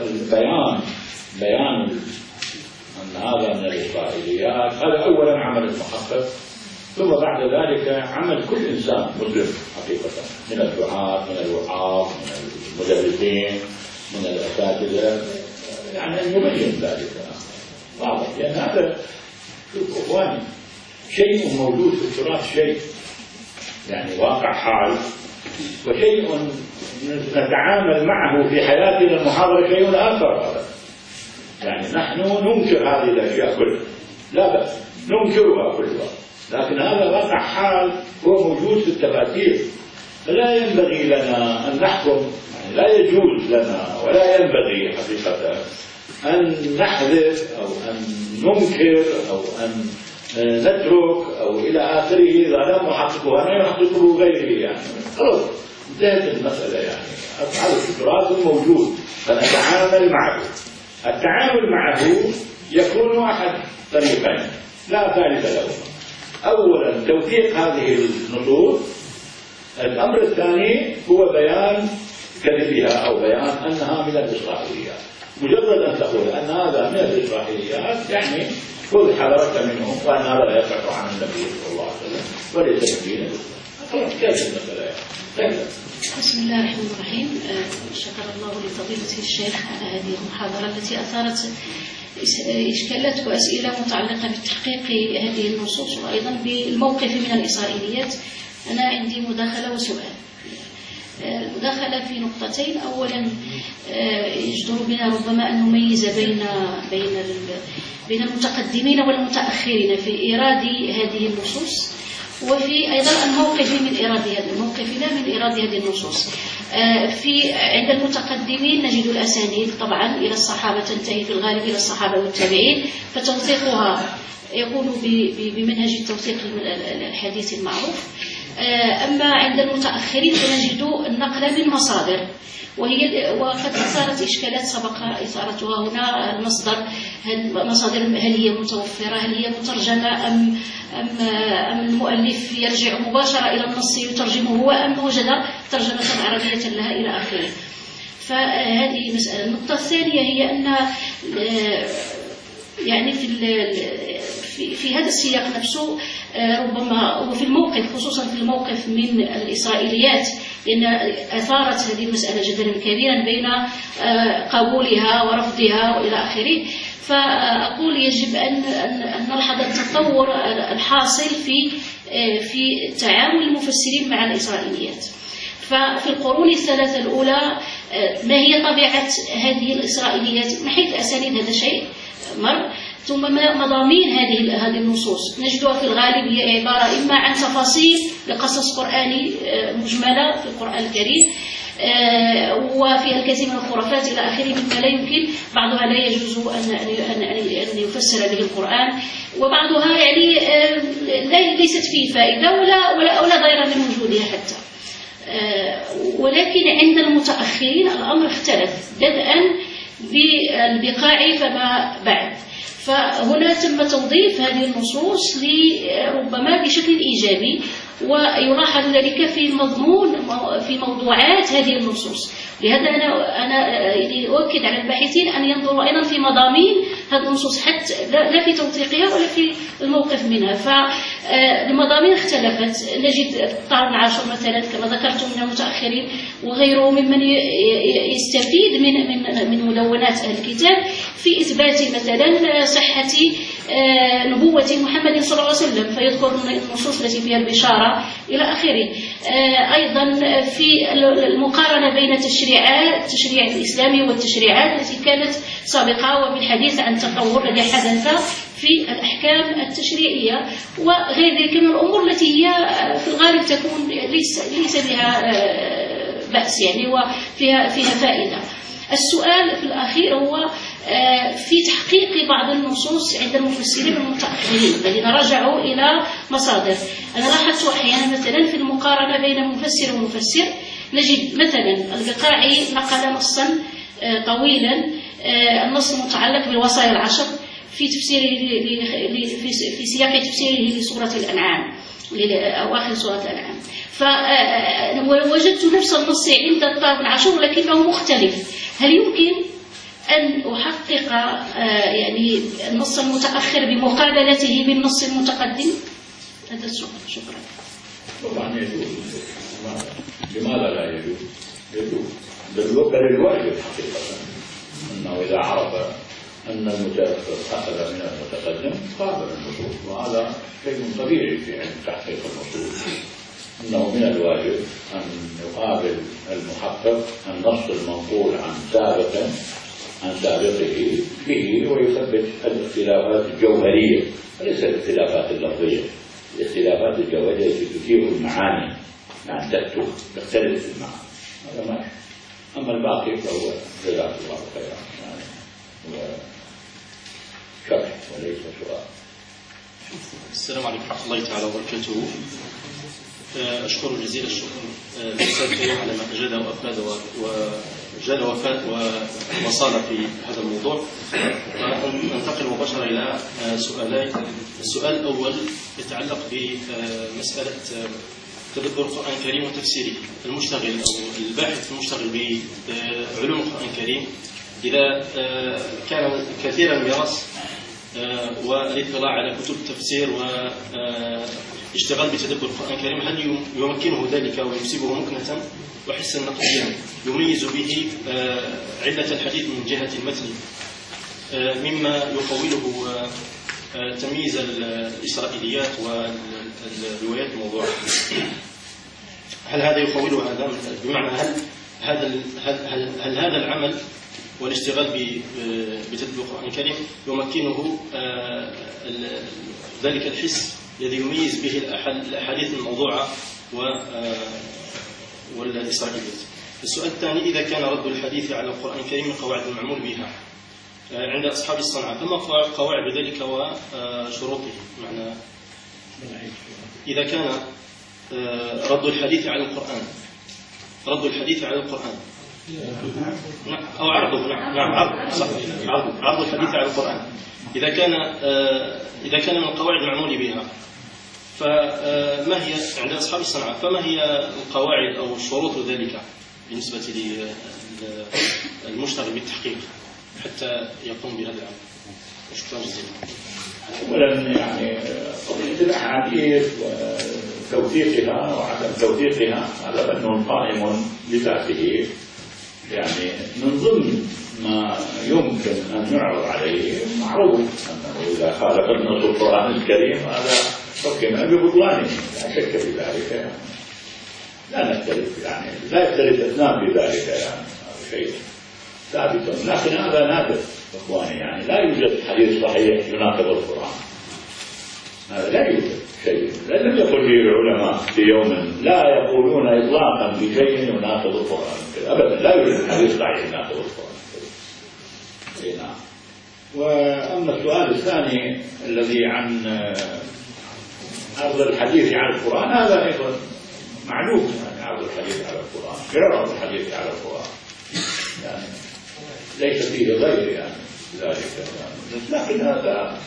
بيان أن هذا من الإسرائيليات هذا أولا عمل المحقق، ثم بعد ذلك عمل كل إنسان مسلم حقيقة من الدعاة من الوعاظ من المدرسين من الأساتذة، يعني أن يبين ذلك واضح. لأن هذا شوف إخواني شيء موجود في التراث، شيء يعني واقع حال، وشيء نتعامل معه في حياتنا المحاضرة شيء آخر. هذا يعني نحن ننكر هذه الأشياء كلها، لا بأس ننكرها كلها، لكن هذا واقع حال هو موجود في التفاسير. فلا ينبغي لنا أن نحكم، يعني لا يجوز لنا ولا ينبغي حقيقة أن نحذف أو أن ننكر أو أن نترك أو إلى آخره إذا لم نحققه أنا يحققه غيري. يعني خلاص انتهت المسألة. يعني أفعال التراث موجود فنتعامل معه. التعامل معه يكون أحد طريقين لا ثالث له. أولا توثيق هذه النصوص، الأمر الثاني هو بيان كذبها أو بيان أنها من الإسرائيليات. مجرد أن تقول أن هذا من الإسرائيليات يعني خذ حذرك منه وأن هذا لا يقع عن النبي صلى الله عليه وسلم وليس من دينه. خلاص كيف المسألة يعني. بسم الله الرحمن الرحيم. شكر الله لفضيلة الشيخ على هذه المحاضرة التي أثارت إشكالات وأسئلة متعلقة بتحقيق هذه النصوص وأيضا بالموقف من الإسرائيليات. أنا عندي مداخلة وسؤال. المداخلة في نقطتين. أولا يجدر بنا ربما أن نميز بين المتقدمين والمتأخرين في إيراد هذه النصوص، وفي أيضا موقفنا من إيراد هذه النصوص. عند المتقدمين نجد الأسانيد طبعا إلى الصحابة، تنتهي في الغالب إلى الصحابة والتابعين، فتوثيقها يكون بمنهج التوثيق الحديث المعروف. أما عند المتأخرين فنجد النقل من مصادر، وقد أثارت إشكالات سبق إثارتها هنا. المصادر هل هي متوفرة، هل هي مترجمة، أم المؤلف يرجع مباشرة إلى النص يترجمه هو، أم وجد ترجمة عربية لها إلى آخره. فهذه مسألة. النقطة الثانية هي أن يعني في هذا السياق نفسه ربما وفي الموقف، خصوصا في الموقف من الإسرائيليات، لأن أثارت هذه المسألة جدلا كبيرا بين قبولها ورفضها وإلى آخره. فأقول يجب أن نلحظ التطور الحاصل في تعامل المفسرين مع الإسرائيليات. ففي القرون الثلاثة الأولى ما هي طبيعة هذه الإسرائيليات من حيث أسانيد؟ هذا شيء مر. ثم مضامين هذه النصوص نجدها في الغالب هي عبارة إما عن تفاصيل لقصص قرآني مجملة في القرآن الكريم، وفيها الكثير من الخرافات إلى آخره مما لا يمكن، بعضها لا يجوز أن يفسر به القرآن، وبعضها يعني ليست فيه فائدة ولا ضير من وجودها حتى. ولكن عند المتأخرين الأمر اختلف بدءا بالبقاع فما بعد. فهنا تم توظيف هذه النصوص ربما بشكل إيجابي، ويلاحظ ذلك في موضوعات هذه النصوص. لهذا أنا أؤكد على الباحثين أن ينظروا أيضا في مضامين هذه النصوص، حتى لا في توثيقها ولا في الموقف منها. فالمضامين اختلفت. نجد الطاهر بن عاشور مثلا كما ذكرت من المتأخرين، وغيره ممن يستفيد من مدونات أهل الكتاب في إثبات مثلا صحة نبوة محمد صلى الله عليه وسلم، فيذكر النصوص التي فيها البشارة إلى آخره. أيضا في المقارنة بين التشريع الإسلامي والتشريعات التي كانت سابقة، وبالحديث عن التطور الذي حدث في الأحكام التشريعية وغير ذلك من الأمور التي هي في الغالب تكون ليس بها بأس يعني، وفيها فائدة. السؤال في الأخير هو في تحقيق بعض النصوص عند المفسرين المتأخرين الذين رجعوا إلى مصادر. أنا لاحظت أحيانا مثلا في المقارنة بين مفسر ومفسر نجد مثلا البقاعي نقل نصا طويلا، النص المتعلق بالوصايا العشر في تفسيره في سياق تفسيره لسورة الأنعام، أواخر سورة الأنعام. فوجدت نفس النص عند الطاهر بن عاشور لكنه مختلف. هل يمكن أن أحقق يعني النص المتأخر بمقابلته بالنص المتقدم؟ هذا السؤال. شكرا. طبعا يجوز. لماذا لا يجوز؟ يجوز. بل الواجب حقيقة أنه إذا عرف أن المتأخر أخذ من المتقدم قابل النصوص، وهذا شيء طبيعي في علم تحقيق النصوص، أنه من الواجب أن يقابل المحقق النص المنقول عن سابقه به ويثبت الاختلافات الجوهرية وليس الاختلافات اللفظية. الاختلافات الجوهرية التي تثير المعاني يعني تختلف المعاني، هذا ماشي. أما الباقي فهو جزاك الله خيرا يعني هو شرح وليس سؤال. السلام عليكم ورحمة الله تعالى وبركاته. أشكر جزيل الشكر للأستاذ على ما أجاد وأفاد وجاد وصال في هذا الموضوع. ننتقل مباشرة إلى سؤالين. السؤال الأول يتعلق بمسألة تدبر القرآن الكريم وتفسيره. المشتغل أو الباحث المشتغل بعلوم القرآن الكريم إذا كان كثيرا يرس والاطلاع على كتب التفسير واشتغال بتدبر القرآن الكريم، هل يمكنه ذلك ويكسبه مكنة وحسا نقديا يميز به علة الحديث من جهة المتن مما يقوله تمييز الإسرائيليات والروايات الموضوعة؟ هل هذا يخول هذا؟ بمعنى هل هذا العمل والاشتغال بتدبير القرآن الكريم يمكنه ذلك الحس الذي يميز به الأحاديث الموضوعة والإسرائيليات؟ السؤال الثاني: إذا كان رد الحديث على القرآن الكريم من قواعد المعمول بها عند أصحاب الصنعة، فما قواعد ذلك وشروطه؟ معنى إذا كان رد الحديث على القرآن أو عرضه، عرض الحديث على القرآن، إذا كان من القواعد المعمول بها، فما هي عند أصحاب الصنعة؟ فما هي القواعد أو شروط ذلك بالنسبة للمشتغل بالتحقيق حتى يقوم بهذا العمل؟ شكرا جزيلا. أولا يعني قضية الأحاديث وتوثيقها وعدم توثيقها هذا فن قائم بذاته، يعني من ضمن ما يمكن أن يعرض عليه معروف أنه إذا خالف النص القرآن الكريم هذا حكم ببطلانه، لا شك في ذلك، يعني لا نختلف، يعني لا يختلف اثنان بذلك، يعني هذا شيء ثابت، لكن هذا نادر إخواني، يعني لا يوجد حديث صحيح يناقض القرآن، هذا لا يوجد شيء، لم يقل به العلماء في يوم، لا يقولون إطلاقا بشيء يناقض القرآن أبدا، لا يوجد حديث صحيح يناقض القرآن. نعم. وأما السؤال الثاني الذي عن عرض الحديث على القرآن، هذا أيضا معلوم، يعني عرض الحديث على القرآن غير عرض الحديث على القرآن، يعني ليس فيه غير يعني ذلك، لكن هذا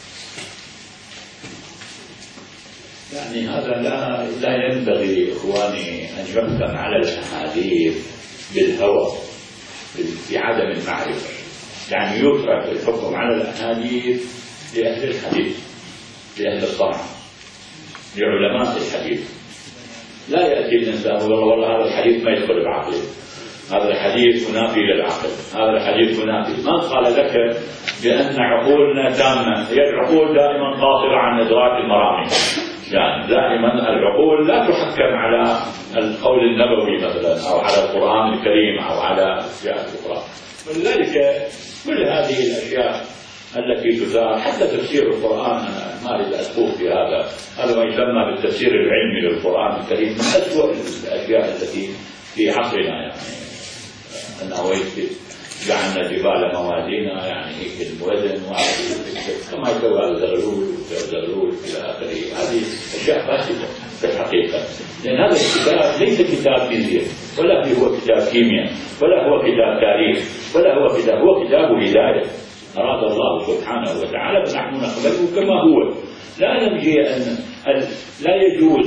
يعني هذا لا ينبغي إخواني أن يحكم على الأحاديث بالهوى بعدم المعرفة، يعني يترك الحكم على الأحاديث لأهل الحديث، لأهل الصنعة، لعلماء الحديث. لا يأتي الإنسان ويقول والله هذا الحديث ما يدخل بعقله، هذا الحديث منافي للعقل، هذا الحديث منافي. من قال لك بأن عقولنا تامة؟ هي العقول دائما قاصرة عن إدراك المرامي، يعني دائما العقول لا تحكم على القول النبوي مثلا أو على القرآن الكريم أو على أشياء أخرى. ولذلك كل هذه الأشياء التي تثار، حتى تفسير القرآن، ما أريد أدخل في هذا ما يسمى بالتفسير العلمي للقرآن الكريم، من أسوأ الأشياء التي في عصرنا، يعني أنه جعلنا الجبال موازينا، يعني هيك الوزن كما يسوى الزغلول إلى آخره. هذه أشياء فاسدة في الحقيقة، لأن هذا الكتاب ليس كتاب فيزياء، ولا هو كتاب كيمياء، ولا هو كتاب تاريخ، ولا هو كتاب هداية أراد الله سبحانه وتعالى، فنحن نقبله كما هو. لا نبغي لا يجوز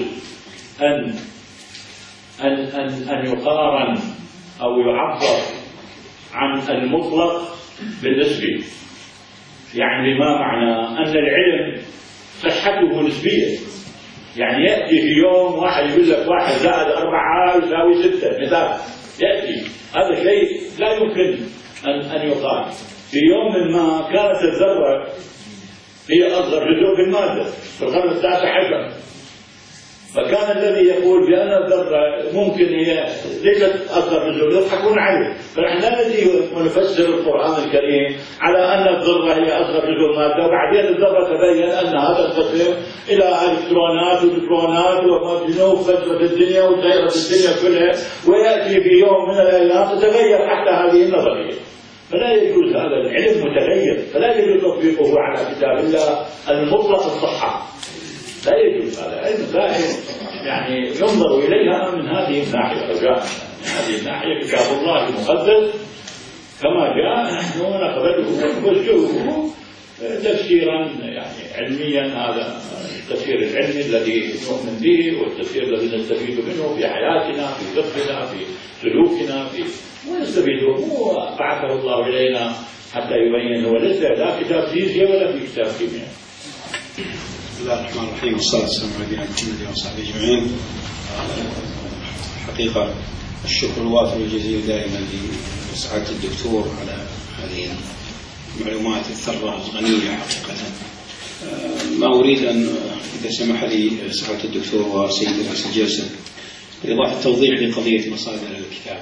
أن يقارن أو يعبر عن المطلق بالنسبي، يعني بما معنى أن العلم صحته نسبية، يعني يأتي في يوم واحد يقول لك 1 زائد 4 يساوي 6 مثال، يأتي هذا شيء لا يمكن أن يقال. في يوم ما كانت الذرة هي أصغر جزء في المادة في القرن ال19، فكان الذي يقول بأن الذرة ممكن هي ليست أصغر جزء يضحكون عليه. فنحن لا نجي ونفسر القرآن الكريم على أن الذرة هي أصغر جزء المادة، وبعدين الذرة تبين أنها تنقسم إلى إلكترونات ونيوترونات وجنوب فجرة الدنيا ودائرة الدنيا كلها، ويأتي في يوم من الأيام تتغير حتى هذه النظرية. فلا يجوز، هذا العلم متغير، فلا يجوز تطبيقه على كتاب الله المطلق الصحة، لا يجوز. هذا علم دائم، يعني ينظر إليها من هذه الناحية رجاء، من هذه الناحية كتاب الله المقدس كما جاء نحن نقبله ونفسره تفسيرا يعني علميا. هذا التفسير العلمي الذي نؤمن به، والتفسير الذي نستفيد منه في حياتنا، في فقهنا، في سلوكنا، ونستفيده. مو بعثه الله إلينا حتى يبين، هو ليس لا كتاب فيزياء ولا في كتاب كيمياء. بسم الله الرحمن الرحيم، والصلاة والسلام على نبينا محمد وصحبه أجمعين. حقيقة الشكر الوافر الجزيل دائما لسعادة الدكتور على هذه المعلومات الثرة الغنية حقيقة. ما أريد أن إذا سمح لي سعادة الدكتور وسيد رئيس الجلسة إضافة توضيح لقضية مصادر الكتاب.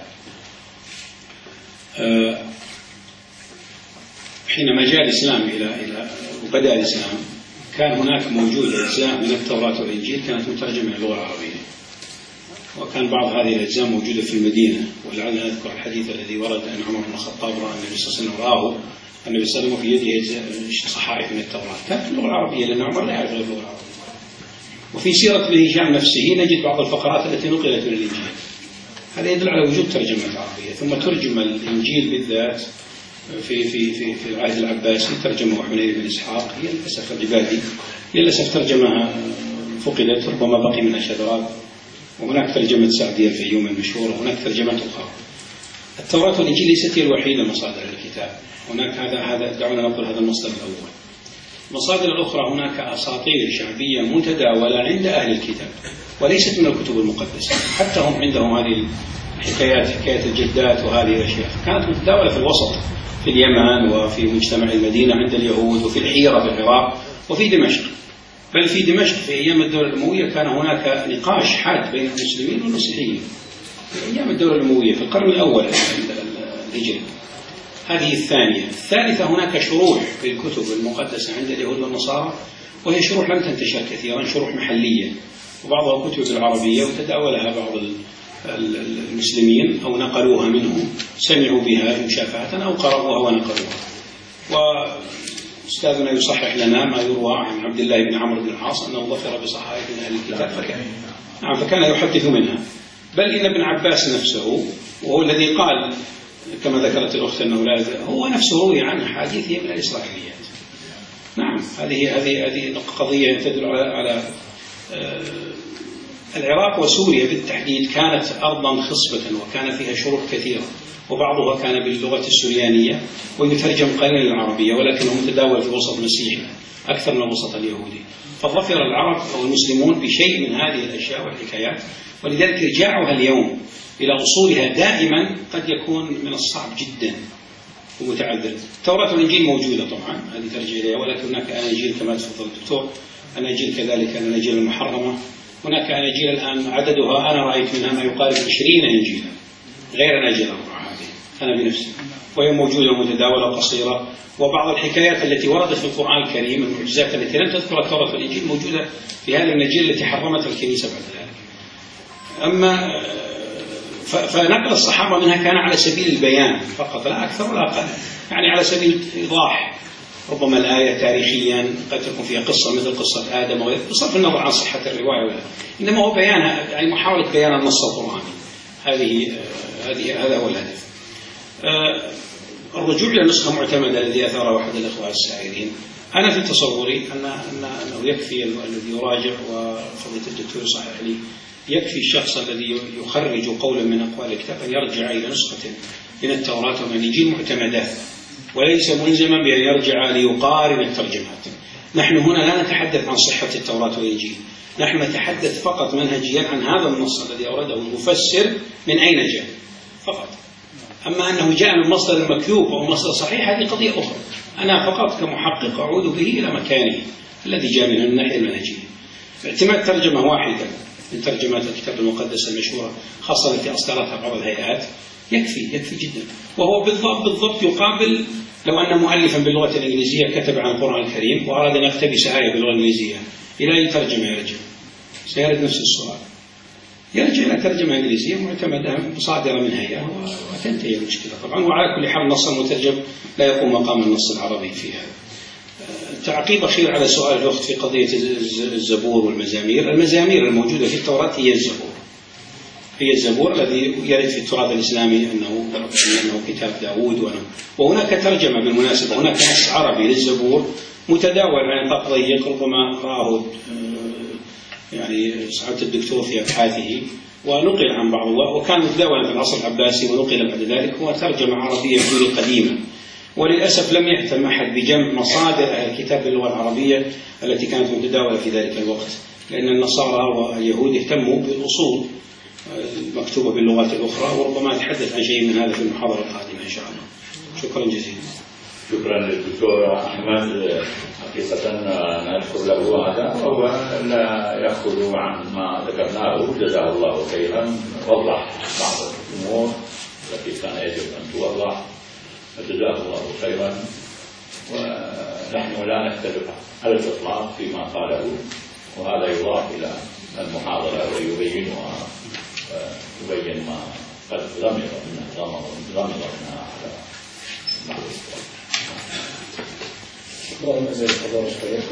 حينما جاء الإسلام إلى وبدأ الإسلام كان هناك موجود أجزاء من التوراة والإنجيل كانت مترجمة إلى اللغة العربية، وكان بعض هذه الأجزاء موجودة في المدينة. ولعلنا نذكر الحديث الذي ورد أن عمر بن الخطاب رأى النبي صلى الله عليه وسلم رآه النبي صلى الله عليه وسلم في يده صحائف من التوراة كانت باللغة العربية، لأن عمر لا يعرف غير اللغة العربية. وفي سيرة ابن هشام نفسه نجد بعض الفقرات التي نقلت من الإنجيل، هذا يدل على وجود ترجمة عربية. ثم ترجم الإنجيل بالذات في العهد العباسي، ترجمه حنين بن إسحاق، هي للأسف العبادي للأسف ترجمها فقدت، ربما بقي من الشذرات. وهناك ترجمة سعدي الفيوم المشهورة، وهناك ترجمات أخرى. التوراة والإنجيل ليست هي الوحيدة مصادر الكتاب، هناك هذا دعونا نقول هذا المصدر الأول. المصادر الأخرى هناك أساطير شعبية متداولة عند أهل الكتاب وليست من الكتب المقدسة، حتى هم عندهم هذه الحكايات، حكاية الجدات وهذه الأشياء كانت متداولة في الوسط، في اليمن وفي مجتمع المدينة عند اليهود، وفي الحيرة في العراق، وفي دمشق. بل في دمشق في أيام الدولة الأموية كان هناك نقاش حاد بين المسلمين والمسيحيين في أيام الدولة الأموية في القرن الأول الهجري. هذه الثانية. الثالثة هناك شروح في الكتب المقدسة عند اليهود والنصارى، وهي شروح لم تنتشر كثيرا، شروح محلية، وبعضها كتب بالعربية وتداولها بعض المسلمين أو نقلوها منهم، سمعوا بها مشافهة أو قرأوها ونقلوها. وأستاذنا يصحح لنا ما يروى عن عبد الله بن عمرو بن العاص أنه ظفر بصحائف من أهل الكتاب فكان يحدث منها. بل إن ابن عباس نفسه وهو الذي قال كما ذكرت الأخت أنه لا هو نفسه روي عنه حديث من الإسرائيليات. نعم، هذه قضية تدل على العراق وسوريا بالتحديد كانت أرضا خصبة وكان فيها شروح كثيرة، وبعضها كان باللغة السريانية ويترجم قليلا للعربية، ولكنه متداول في وسط مسيحي أكثر من الوسط اليهودي. فظفر العرب أو المسلمون بشيء من هذه الأشياء والحكايات، ولذلك رجاعها اليوم إلى أصولها دائما قد يكون من الصعب جدا ومتعذر. التوراة والإنجيل موجودة طبعا، هذه ترجع إليها، ولكن هناك أناجيل كما تفضل الدكتور، أناجيل كذلك الأناجيل المحرمة. هناك أناجيل الآن عددها أنا رأيت منها ما يقارب 20 أنجيلا غير أناجيل الأربعة هذه أنا بنفسي، وهي موجودة متداولة قصيرة. وبعض الحكايات التي وردت في القرآن الكريم، المعجزات التي لم تذكر التوراة والإنجيل، موجودة في هذه الأناجيل التي حرمتها الكنيسة بعد ذلك. أما فنقل الصحابة منها كان على سبيل البيان فقط، لا أكثر ولا أقل، يعني على سبيل إيضاح. ربما الآية تاريخيا قد تكون فيها قصة مثل قصة آدم وغيره، بصرف النظر عن صحة الرواية ولا، إنما هو بيانها، يعني محاولة بيان النص القرآني. هذا هو الهدف. الرجوع إلى نسخة معتمدة الذي أثاره أحد الأخوة السائلين، أنا في تصوري أنه يكفي الذي يراجع، وفضيلة الدكتور يصحح لي، يكفي الشخص الذي يخرج قولا من أقوال الكتاب أن يرجع إلى نسخة من التوراة والإنجيل معتمدات، وليس ملزما بأن يرجع ليقارن الترجمات. نحن هنا لا نتحدث عن صحة التوراة والإنجيل، نحن نتحدث فقط منهجيا عن هذا النص الذي أورده المفسر من أين جاء فقط. أما أنه جاء من مصدر مكذوب أو مصدر صحيح هذه قضية أخرى. أنا فقط كمحقق أعود به إلى مكانه الذي جاء منه الناحية المنهجية. اعتماد ترجمة واحدة من ترجمات الكتاب المقدس المشهورة، خاصة التي أصدرتها بعض الهيئات، يكفي جدا. وهو بالضبط يقابل لو أن مؤلفا باللغة الإنجليزية كتب عن القرآن الكريم وأراد أن يقتبس آية باللغة الإنجليزية، إلى أي ترجمة يرجع؟ سيرد نفس السؤال، يرجع إلى ترجمة إنجليزية معتمدة صادرة من هيئة وتنتهي المشكلة طبعا. وعلى كل حال النص المترجم لا يقوم مقام النص العربي فيها. تعقيب أخير على سؤال الأخت في قضية الزبور والمزامير. المزامير الموجودة في التوراة هي الزبور الذي يرد في التراث الإسلامي أنه كتاب داود. وهناك ترجمة بالمناسبة، هناك نص عربي للزبور متداول عن نطاق ضيق، ربما رآه يعني سعادة الدكتور في أبحاثه ونقل عن بعضه، وكان متداولا في العصر العباسي ونقل بعد ذلك. هو ترجمة عربية بدون قديمة، وللأسف لم يهتم أحد بجمع مصادر الكتاب باللغة العربية التي كانت متداولة في ذلك الوقت، لأن النصارى واليهود اهتموا بالأصول المكتوبة باللغات الأخرى، وربما أتحدث عن شيء من هذا في المحاضرة القادمة إن شاء الله. شكرا جزيلا. شكرا للدكتور أحمد. حقيقة نشكر له هذا، وهو لا يأخذ عن ما ذكرناه. جزاه الله خيرا، وضح بعض الأمور التي كان يجب أن توضح، جزاه الله خيرا. ونحن لا نختلف على الإطلاق فيما قاله، وهذا يضاف إلى المحاضرة ويبينها، يبين ما قد غمضنا على بعض الأسباب. شكرا جزيلا لحضور الشيخ.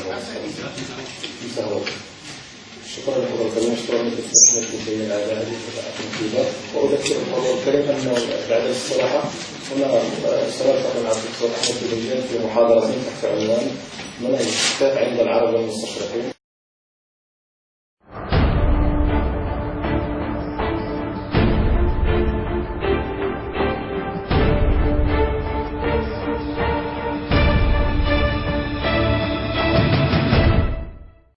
شكرا لحضور الكريم. شكرا للتسليم على هذه التنفيذات. وأذكر الحضور الكريم أنه بعد الاستراحة هنا سنلتقي مع الدكتور أحمد بن في محاضرة تحت عنوان منهج الكتاب عند العرب والمستشرقين.